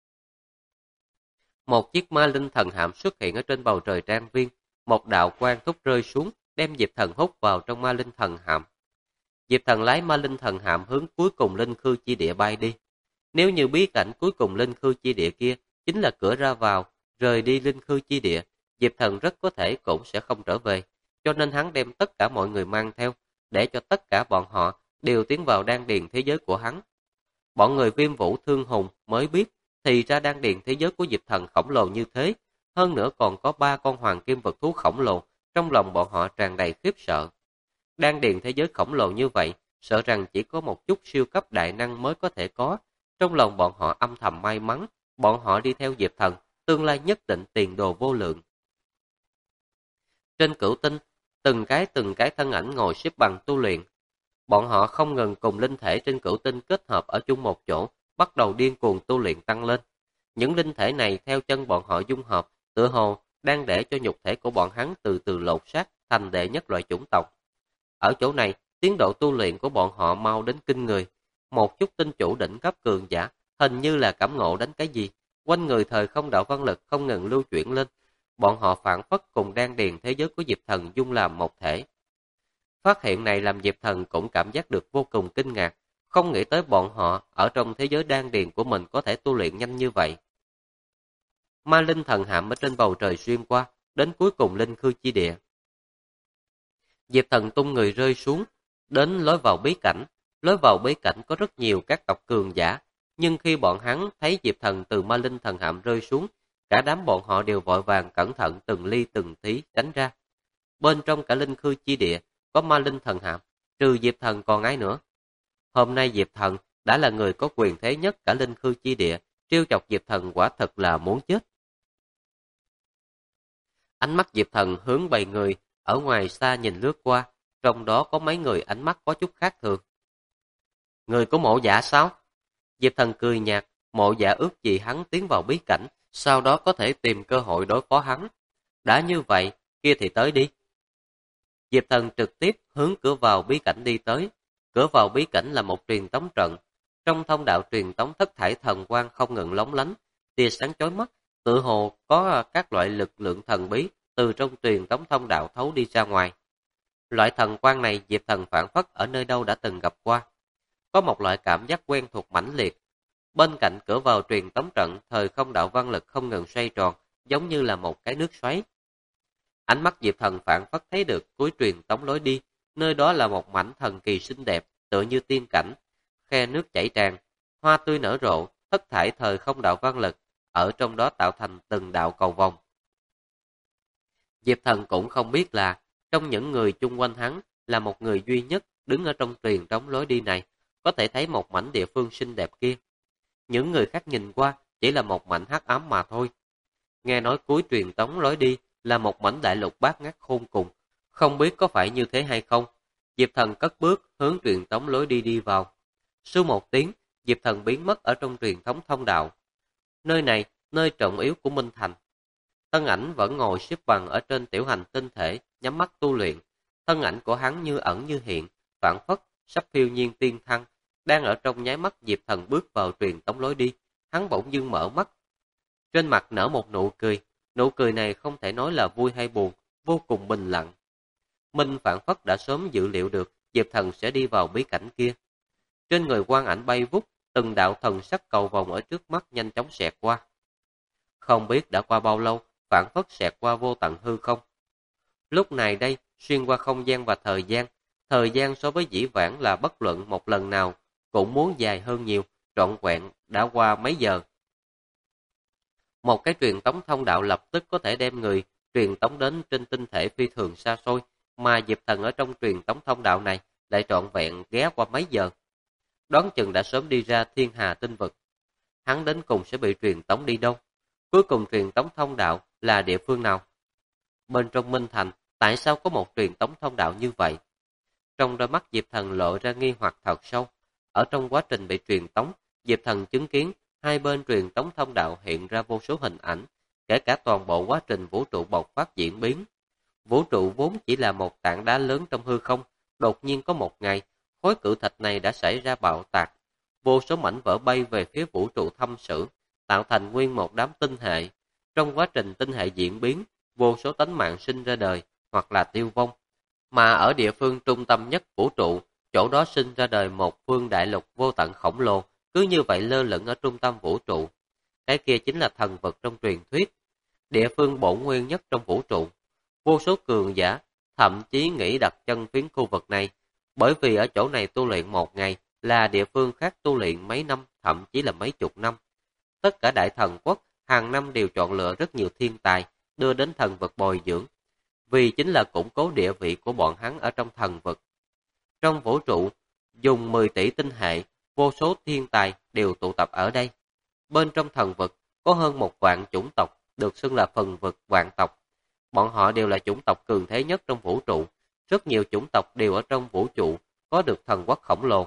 Một chiếc ma linh thần hạm xuất hiện ở trên bầu trời trang viên, một đạo quang thúc rơi xuống, đem Diệp Thần hút vào trong ma linh thần hạm. Diệp Thần lái ma linh thần hạm hướng cuối cùng linh khư chi địa bay đi. Nếu như bí cảnh cuối cùng linh khư chi địa kia chính là cửa ra vào, rời đi linh khư chi địa, Diệp Thần rất có thể cũng sẽ không trở về, cho nên hắn đem tất cả mọi người mang theo, để cho tất cả bọn họ đều tiến vào đan điền thế giới của hắn. Bọn người Viêm Vũ Thương Hùng mới biết, thì ra đan điền thế giới của Diệp Thần khổng lồ như thế, hơn nữa còn có 3 con hoàng kim vật thú khổng lồ, trong lòng bọn họ tràn đầy khiếp sợ. Đan điền thế giới khổng lồ như vậy, sợ rằng chỉ có một chút siêu cấp đại năng mới có thể có. Trong lòng bọn họ âm thầm may mắn, bọn họ đi theo Diệp Thần, tương lai nhất định tiền đồ vô lượng. Trên cửu tinh, từng cái thân ảnh ngồi xếp bằng tu luyện. Bọn họ không ngừng cùng linh thể trên cửu tinh kết hợp ở chung một chỗ, bắt đầu điên cuồng tu luyện tăng lên. Những linh thể này theo chân bọn họ dung hợp, tựa hồ đang để cho nhục thể của bọn hắn từ từ lột xác thành đệ nhất loại chủng tộc. Ở chỗ này, tiến độ tu luyện của bọn họ mau đến kinh người. Một chút tinh chủ đỉnh cấp cường giả, hình như là cảm ngộ đến cái gì. Quanh người thời không đạo văn lực không ngừng lưu chuyển lên. Bọn họ phản phất cùng đan điền thế giới của Diệp Thần dung làm một thể. Phát hiện này làm Diệp Thần cũng cảm giác được vô cùng kinh ngạc. Không nghĩ tới bọn họ ở trong thế giới đan điền của mình có thể tu luyện nhanh như vậy. Ma linh thần hạm ở trên bầu trời xuyên qua, đến cuối cùng linh khư chi địa. Diệp Thần tung người rơi xuống, đến lối vào bí cảnh. Lối vào bí cảnh có rất nhiều các tộc cường giả, nhưng khi bọn hắn thấy Diệp Thần từ ma linh thần hạm rơi xuống, cả đám bọn họ đều vội vàng cẩn thận từng ly từng tí tránh ra. Bên trong cả linh khư chi địa có ma linh thần hạm, trừ Diệp Thần còn ai nữa. Hôm nay Diệp Thần đã là người có quyền thế nhất cả linh khư chi địa, trêu chọc Diệp Thần quả thật là muốn chết. Ánh mắt Diệp Thần hướng bầy người ở ngoài xa nhìn lướt qua, trong đó có mấy người ánh mắt có chút khác thường. Người của Mộ Dạ sao? Diệp Thần cười nhạt, Mộ Dạ ước gì hắn tiến vào bí cảnh, sau đó có thể tìm cơ hội đối phó hắn. Đã như vậy, kia thì tới đi. Diệp Thần trực tiếp hướng cửa vào bí cảnh đi tới. Cửa vào bí cảnh là một truyền tống trận. Trong thông đạo truyền tống thất thải thần quang không ngừng lóng lánh, tia sáng chói mắt, tự hồ có các loại lực lượng thần bí từ trong truyền tống thông đạo thấu đi ra ngoài. Loại thần quang này Diệp Thần phảng phất ở nơi đâu đã từng gặp qua. Có một loại cảm giác quen thuộc mãnh liệt. Bên cạnh cửa vào truyền tống trận, thời không đạo văn lực không ngừng xoay tròn, giống như là một cái nước xoáy. Ánh mắt Diệp Thần phảng phất thấy được cuối truyền tống lối đi, nơi đó là một mảnh thần kỳ xinh đẹp, tựa như tiên cảnh, khe nước chảy tràn, hoa tươi nở rộ, thất thải thời không đạo văn lực, ở trong đó tạo thành từng đạo cầu vồng. Diệp Thần cũng không biết là, trong những người chung quanh hắn, là một người duy nhất đứng ở trong truyền tống lối đi này, có thể thấy một mảnh địa phương xinh đẹp kia. Những người khác nhìn qua, chỉ là một mảnh hắc ám mà thôi. Nghe nói cuối truyền tống lối đi là một mảnh đại lục bát ngát khôn cùng, không biết có phải như thế hay không. Diệp Thần cất bước hướng truyền tống lối đi đi vào. Sau một tiếng, Diệp Thần biến mất ở trong truyền thống thông đạo. Nơi này, nơi trọng yếu của Minh Thành. Thân ảnh vẫn ngồi xếp bằng ở trên tiểu hành tinh thể, nhắm mắt tu luyện. Thân ảnh của hắn như ẩn như hiện, phảng phất, sắp phiêu nhiên tiên thăng. Đang ở trong nháy mắt Diệp Thần bước vào truyền tống lối đi, hắn bỗng dưng mở mắt. Trên mặt nở một nụ cười này không thể nói là vui hay buồn, vô cùng bình lặng. Minh phảng phất đã sớm dự liệu được Diệp Thần sẽ đi vào bí cảnh kia. Trên người quang ảnh bay vút, từng đạo thần sắc cầu vồng ở trước mắt nhanh chóng xẹt qua. Không biết đã qua bao lâu, phảng phất xẹt qua vô tận hư không. Lúc này đây, xuyên qua không gian và thời gian so với dĩ vãng là bất luận một lần nào, cũng muốn dài hơn nhiều, trọn vẹn đã qua mấy giờ. Một cái truyền tống thông đạo lập tức có thể đem người truyền tống đến trên tinh thể phi thường xa xôi, mà Diệp Thần ở trong truyền tống thông đạo này lại trọn vẹn ghé qua mấy giờ. Đoán chừng đã sớm đi ra thiên hà tinh vực. Hắn đến cùng sẽ bị truyền tống đi đâu? Cuối cùng truyền tống thông đạo là địa phương nào? Bên trong Minh Thành, tại sao có một truyền tống thông đạo như vậy? Trong đôi mắt Diệp Thần lộ ra nghi hoặc thật sâu. Ở trong quá trình bị truyền tống, Diệp Thần chứng kiến hai bên truyền tống thông đạo hiện ra vô số hình ảnh, kể cả toàn bộ quá trình vũ trụ bộc phát diễn biến. Vũ trụ vốn chỉ là một tảng đá lớn trong hư không, đột nhiên có một ngày, khối cự thạch này đã xảy ra bạo tạc. Vô số mảnh vỡ bay về phía vũ trụ thâm sử, tạo thành nguyên một đám tinh hệ. Trong quá trình tinh hệ diễn biến, vô số tánh mạng sinh ra đời hoặc là tiêu vong. Mà ở địa phương trung tâm nhất vũ trụ, chỗ đó sinh ra đời một phương đại lục vô tận khổng lồ, cứ như vậy lơ lửng ở trung tâm vũ trụ. Cái kia chính là thần vực trong truyền thuyết, địa phương bổn nguyên nhất trong vũ trụ. Vô số cường giả thậm chí nghĩ đặt chân phiến khu vực này, bởi vì ở chỗ này tu luyện một ngày là địa phương khác tu luyện mấy năm, thậm chí là mấy chục năm. Tất cả đại thần quốc hàng năm đều chọn lựa rất nhiều thiên tài đưa đến thần vực bồi dưỡng, vì chính là củng cố địa vị của bọn hắn ở trong thần vực. Trong vũ trụ, dùng 10 tỷ tinh hệ, vô số thiên tài đều tụ tập ở đây. Bên trong thần vực có hơn 1 vạn chủng tộc, được xưng là phần vực vạn tộc. Bọn họ đều là chủng tộc cường thế nhất trong vũ trụ. Rất nhiều chủng tộc đều ở trong vũ trụ có được thần quốc khổng lồ.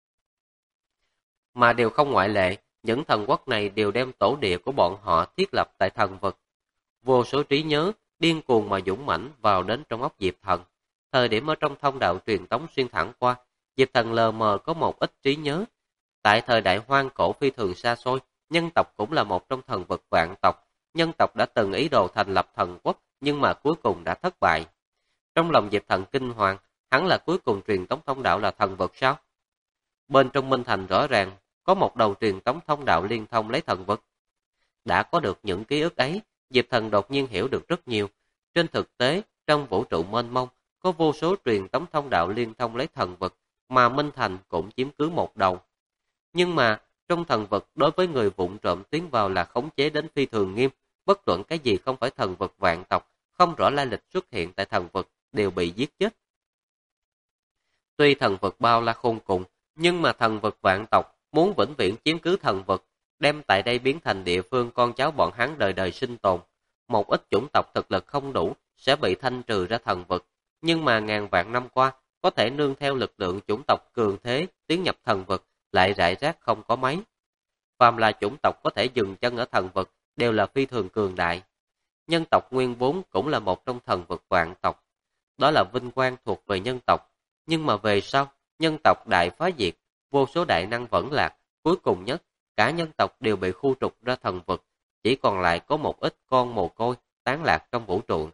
Mà đều không ngoại lệ, những thần quốc này đều đem tổ địa của bọn họ thiết lập tại thần vực. Vô số trí nhớ, điên cuồng mà dũng mãnh vào đến trong óc Diệp Thần. Thời điểm ở trong thông đạo truyền tống xuyên thẳng qua, Diệp Thần lờ mờ có một ít trí nhớ. Tại thời đại hoang cổ phi thường xa xôi, nhân tộc cũng là một trong thần vực vạn tộc. Nhân tộc đã từng ý đồ thành lập thần quốc, nhưng mà cuối cùng đã thất bại. Trong lòng Diệp Thần kinh hoàng, hắn là cuối cùng truyền tống thông đạo là thần vực sao? Bên trong Minh Thành rõ ràng, có một đầu truyền tống thông đạo liên thông lấy thần vực. Đã có được những ký ức ấy, Diệp Thần đột nhiên hiểu được rất nhiều. Trên thực tế, trong vũ trụ mênh mông, có vô số truyền tống thông đạo liên thông lấy thần vực, mà Minh Thành cũng chiếm cứ một đầu. Nhưng mà, trong thần vực đối với người vụng trộm tiến vào là khống chế đến phi thường nghiêm, bất luận cái gì không phải thần vực vạn tộc, không rõ lai lịch xuất hiện tại thần vực, đều bị giết chết. Tuy thần vực bao la khôn cùng, nhưng mà thần vực vạn tộc muốn vĩnh viễn chiếm cứ thần vực, đem tại đây biến thành địa phương con cháu bọn hắn đời đời sinh tồn. Một ít chủng tộc thực lực không đủ sẽ bị thanh trừ ra thần vực, nhưng mà ngàn vạn năm qua, có thể nương theo lực lượng chủng tộc cường thế tiến nhập thần vực lại rải rác không có mấy. phàm là chủng tộc có thể dừng chân ở thần vực đều là phi thường cường đại. Nhân tộc nguyên vốn cũng là một trong thần vực vạn tộc. Đó là vinh quang thuộc về nhân tộc. Nhưng mà về sau, nhân tộc đại phá diệt, vô số đại năng vẫn lạc, cuối cùng nhất, cả nhân tộc đều bị khu trục ra thần vực, chỉ còn lại có một ít con mồ côi tán lạc trong vũ trụ.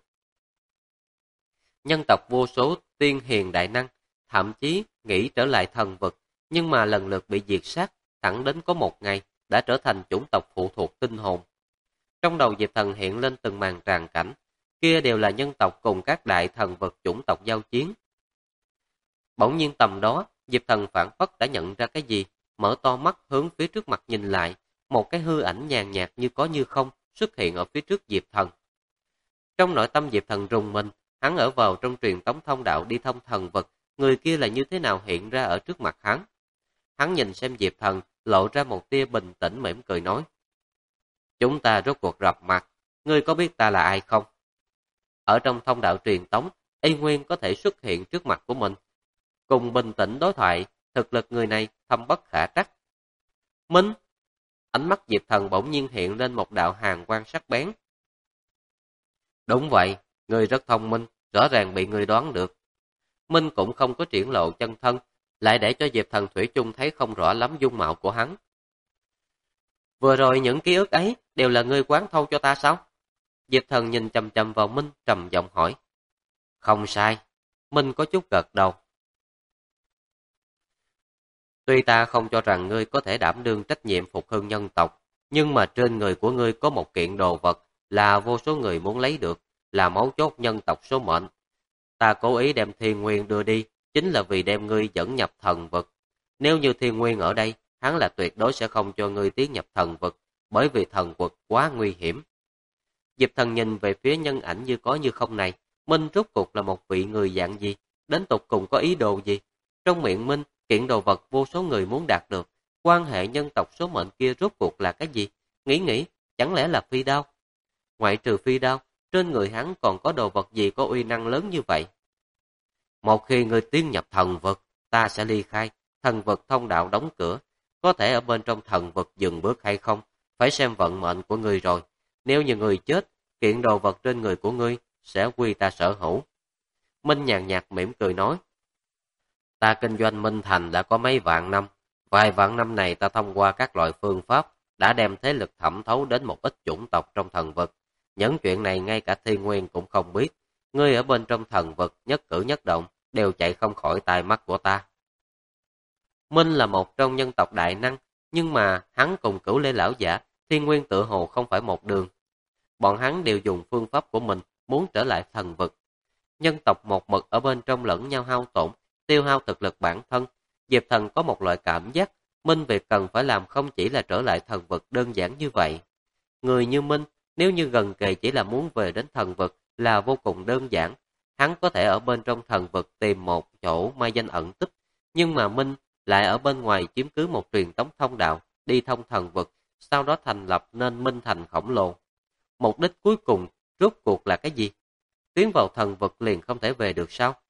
Nhân tộc vô số tiên hiền đại năng, thậm chí nghĩ trở lại thần vực, nhưng mà lần lượt bị diệt sát, thẳng đến có một ngày đã trở thành chủng tộc phụ thuộc tinh hồn. Trong đầu Diệp Thần hiện lên từng màn tràng cảnh, kia đều là nhân tộc cùng các đại thần vực chủng tộc giao chiến. Bỗng nhiên tầm đó, Diệp Thần phảng phất đã nhận ra cái gì, mở to mắt hướng phía trước mặt nhìn lại, một cái hư ảnh nhàn nhạt như có như không xuất hiện ở phía trước Diệp Thần. Trong nội tâm Diệp Thần rùng mình, hắn ở vào trong truyền tống thông đạo đi thông thần vực, người kia là như thế nào hiện ra ở trước mặt hắn. Hắn nhìn xem Diệp Thần, lộ ra một tia bình tĩnh mỉm cười nói: "Chúng ta rốt cuộc gặp mặt, ngươi có biết ta là ai không?" Ở trong thông đạo truyền tống, Y Nguyên có thể xuất hiện trước mặt của mình. Cùng bình tĩnh đối thoại, thực lực người này thâm bất khả trắc. Minh! Ánh mắt Diệp Thần bỗng nhiên hiện lên một đạo hàn quang sắc bén. Đúng vậy, ngươi rất thông minh, rõ ràng bị ngươi đoán được. Minh cũng không có triển lộ chân thân, lại để cho Diệp Thần thủy chung thấy không rõ lắm dung mạo của hắn. Vừa rồi những ký ức ấy đều là ngươi quán thâu cho ta sao? Diệp Thần nhìn chằm chằm vào Minh trầm giọng hỏi. Không sai, Minh có chút gật đầu. Tuy ta không cho rằng ngươi có thể đảm đương trách nhiệm phục hưng nhân tộc, nhưng mà trên người của ngươi có một kiện đồ vật là vô số người muốn lấy được, là mấu chốt nhân tộc số mệnh. Ta cố ý đem Thiên Nguyên đưa đi, chính là vì đem ngươi dẫn nhập thần vực. Nếu như Thiên Nguyên ở đây, hắn là tuyệt đối sẽ không cho ngươi tiến nhập thần vực, bởi vì thần vực quá nguy hiểm. Diệp Thần nhìn về phía nhân ảnh như có như không này, Minh rốt cuộc là một vị người dạng gì, đến tục cùng có ý đồ gì. Trong miệng Minh, kiện đồ vật vô số người muốn đạt được, quan hệ nhân tộc số mệnh kia rốt cuộc là cái gì? Nghĩ, chẳng lẽ là phi đao? Ngoại trừ phi đao, trên người hắn còn có đồ vật gì có uy năng lớn như vậy? Một khi ngươi tiến nhập thần vực, ta sẽ ly khai, thần vực thông đạo đóng cửa, có thể ở bên trong thần vực dừng bước hay không, phải xem vận mệnh của ngươi rồi. Nếu như ngươi chết, kiện đồ vật trên người của ngươi sẽ quy ta sở hữu. Minh nhàn nhạt mỉm cười nói. Ta kinh doanh Minh Thành đã có mấy vạn năm. Vài vạn năm này ta thông qua các loại phương pháp đã đem thế lực thẩm thấu đến một ít chủng tộc trong thần vực. Những chuyện này ngay cả Thiên Nguyên cũng không biết. Ngươi ở bên trong thần vực nhất cử nhất động đều chạy không khỏi tai mắt của ta. Minh là một trong nhân tộc đại năng, nhưng mà hắn cùng Cửu Lê lão giả, Thiên Nguyên tự hồ không phải một đường. Bọn hắn đều dùng phương pháp của mình muốn trở lại thần vực. Nhân tộc một mực ở bên trong lẫn nhau hao tổn, tiêu hao thực lực bản thân. Diệp Thần có một loại cảm giác, Minh việc cần phải làm không chỉ là trở lại thần vực đơn giản như vậy. Người như Minh, nếu như gần kề chỉ là muốn về đến thần vực là vô cùng đơn giản. Hắn có thể ở bên trong thần vực tìm một chỗ mai danh ẩn tích, nhưng mà Minh lại ở bên ngoài chiếm cứ một truyền tống thông đạo, đi thông thần vực, sau đó thành lập nên Minh Thành khổng lồ. Mục đích cuối cùng rốt cuộc là cái gì? Tiến vào thần vực liền không thể về được sao?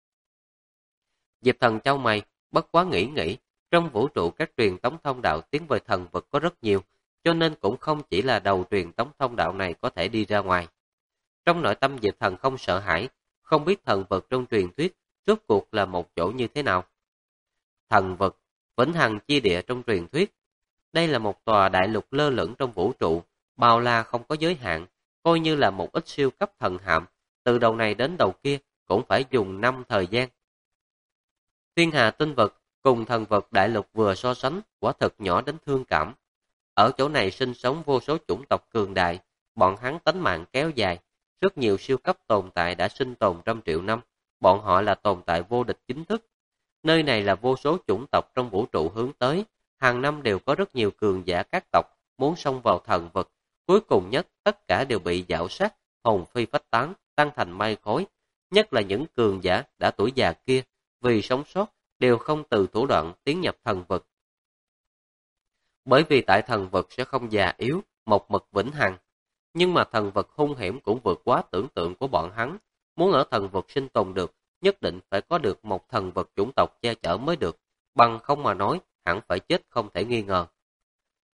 Diệp Thần chau mày, bất quá nghĩ, trong vũ trụ các truyền tống thông đạo tiến về thần vực có rất nhiều, cho nên cũng không chỉ là đầu truyền tống thông đạo này có thể đi ra ngoài. Trong nội tâm Diệp Thần không sợ hãi, không biết thần vực trong truyền thuyết rốt cuộc là một chỗ như thế nào. Thần vực, vĩnh hằng chi địa trong truyền thuyết. Đây là một tòa đại lục lơ lửng trong vũ trụ, bao la không có giới hạn, coi như là một ít siêu cấp thần hạm, từ đầu này đến đầu kia cũng phải dùng năm thời gian. Thiên hà tinh vực cùng thần vực đại lục vừa so sánh, quả thực nhỏ đến thương cảm. Ở chỗ này sinh sống vô số chủng tộc cường đại, bọn hắn tánh mạng kéo dài, rất nhiều siêu cấp tồn tại đã sinh tồn trăm triệu năm, bọn họ là tồn tại vô địch chính thức. Nơi này là vô số chủng tộc trong vũ trụ hướng tới, hàng năm đều có rất nhiều cường giả các tộc muốn xông vào thần vực, cuối cùng nhất tất cả đều bị dạo sát, hồn phi phách tán, tan thành mây khói, nhất là những cường giả đã tuổi già kia, vì sống sót đều không từ thủ đoạn tiến nhập thần vực. Bởi vì tại thần vực sẽ không già yếu, một mực vĩnh hằng, nhưng mà thần vực hung hiểm cũng vượt quá tưởng tượng của bọn hắn, muốn ở thần vực sinh tồn được, nhất định phải có được một thần vực chủng tộc che chở mới được, bằng không mà nói, hẳn phải chết không thể nghi ngờ.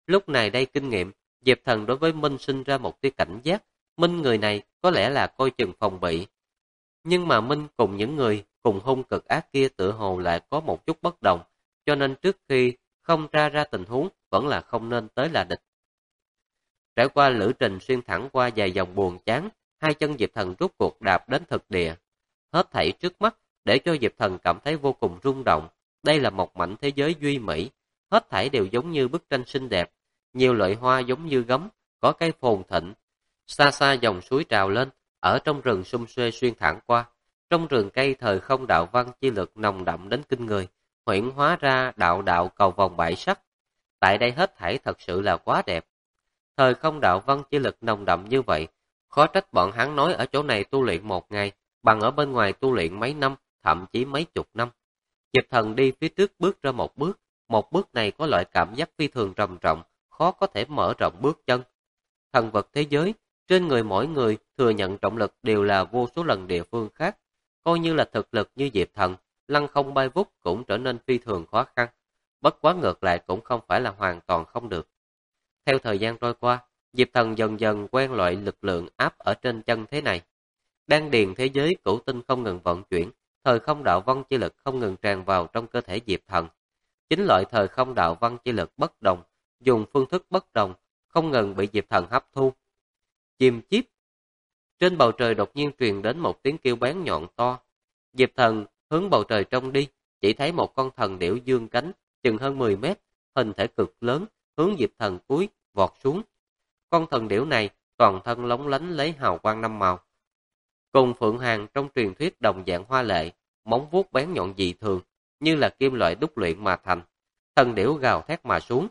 Lúc này đây kinh nghiệm, Diệp Thần đối với Minh sinh ra một tia cảnh giác. Minh người này có lẽ là coi chừng phòng bị. Nhưng mà Minh cùng những người cùng hung cực ác kia tựa hồ lại có một chút bất đồng, cho nên trước khi không ra tình huống vẫn là không nên tới là địch. Trải qua lữ trình xuyên thẳng qua vài dòng buồn chán, hai chân Diệp Thần rút cuộc đạp đến thực địa. Hết thảy trước mắt để cho Diệp Thần cảm thấy vô cùng rung động. Đây là một mảnh thế giới duy mỹ, hết thảy đều giống như bức tranh xinh đẹp, nhiều loại hoa giống như gấm, có cây phồn thịnh. Xa xa dòng suối trào lên, ở trong rừng sum xuê xuyên thẳng qua. Trong rừng cây thời không đạo văn chi lực nồng đậm đến kinh người, huyễn hóa ra đạo đạo cầu vòng bảy sắc. Tại đây hết thảy thật sự là quá đẹp. Thời không đạo văn chi lực nồng đậm như vậy, khó trách bọn hắn nói ở chỗ này tu luyện một ngày, bằng ở bên ngoài tu luyện mấy năm, thậm chí mấy chục năm. Diệp Thần đi phía trước bước ra một bước này có loại cảm giác phi thường trầm trọng, khó có thể mở rộng bước chân. Thần vật thế giới, trên người mỗi người thừa nhận trọng lực đều là vô số lần địa phương khác, coi như là thực lực như Diệp Thần, lăng không bay vút cũng trở nên phi thường khó khăn, bất quá ngược lại cũng không phải là hoàn toàn không được. Theo thời gian trôi qua, Diệp Thần dần dần quen loại lực lượng áp ở trên chân thế này. Đan điền thế giới cửu tinh không ngừng vận chuyển, thời không đạo văn chi lực không ngừng tràn vào trong cơ thể Diệp Thần. Chính loại thời không đạo văn chi lực bất đồng, dùng phương thức bất đồng, không ngừng bị Diệp Thần hấp thu. Chim chíp. Trên bầu trời đột nhiên truyền đến một tiếng kêu bén nhọn to. Diệp Thần hướng bầu trời trông đi, chỉ thấy một con thần điểu dương cánh, chừng hơn 10 mét, hình thể cực lớn, hướng Diệp Thần cúi vọt xuống. Con thần điểu này toàn thân lóng lánh lấy hào quang năm màu. Cùng Phượng Hàn trong truyền thuyết đồng dạng hoa lệ, móng vuốt bén nhọn dị thường, như là kim loại đúc luyện mà thành. Thần điểu gào thét mà xuống.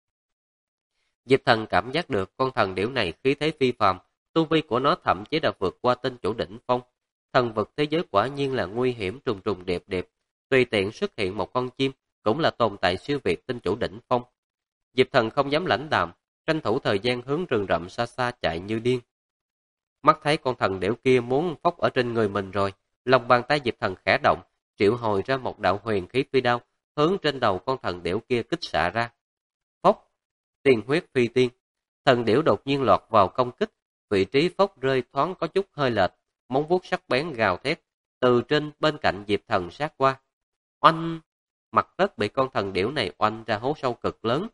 Diệp Thần cảm giác được con thần điểu này khí thế phi phàm, tu vi của nó thậm chí đã vượt qua tinh chủ đỉnh phong. Thần vực thế giới quả nhiên là nguy hiểm trùng trùng điệp điệp, tùy tiện xuất hiện một con chim cũng là tồn tại siêu việt tinh chủ đỉnh phong. Diệp Thần không dám lãnh đạm, tranh thủ thời gian hướng rừng rậm xa xa chạy như điên. Mắt thấy con thần điểu kia muốn phốc ở trên người mình rồi, lòng bàn tay Diệp Thần khẽ động, triệu hồi ra một đạo huyền khí phi đao, hướng trên đầu con thần điểu kia kích xạ ra. Phốc, tiên huyết phi tiên. Thần điểu đột nhiên lọt vào công kích, vị trí phốc rơi thoáng có chút hơi lệch, móng vuốt sắc bén gào thét, từ trên bên cạnh Diệp Thần sát qua. Oanh! Mặt đất bị con thần điểu này oanh ra hố sâu cực lớn.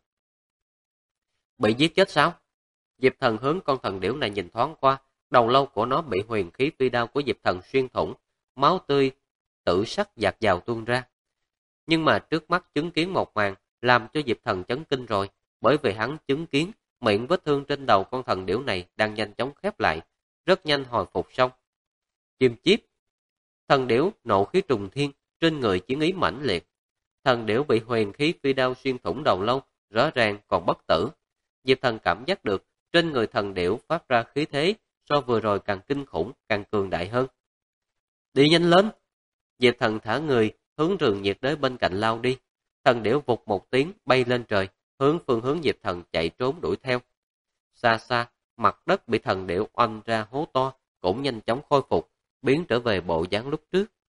Bị giết chết sao? Diệp Thần hướng con thần điểu này nhìn thoáng qua, đầu lâu của nó bị huyền khí phi đao của Diệp Thần xuyên thủng, máu tươi, tử sắc dạt dào tuôn ra. Nhưng mà trước mắt chứng kiến một màn làm cho Diệp Thần chấn kinh rồi, bởi vì hắn chứng kiến miệng vết thương trên đầu con thần điểu này đang nhanh chóng khép lại, rất nhanh hồi phục xong. Chim chíp. Thần điểu nộ khí trùng thiên, trên người chiến ý mãnh liệt. Thần điểu bị huyền khí phi đao xuyên thủng đầu lâu, rõ ràng còn bất tử. Diệp Thần cảm giác được trên người thần điểu phát ra khí thế so vừa rồi càng kinh khủng, càng cường đại hơn. Đi nhanh lên! Diệp Thần thả người, hướng rừng nhiệt đới bên cạnh lao đi. Thần điểu vụt một tiếng bay lên trời, hướng phương hướng Diệp Thần chạy trốn đuổi theo. Xa xa, mặt đất bị thần điểu oanh ra hố to, cũng nhanh chóng khôi phục, biến trở về bộ dáng lúc trước.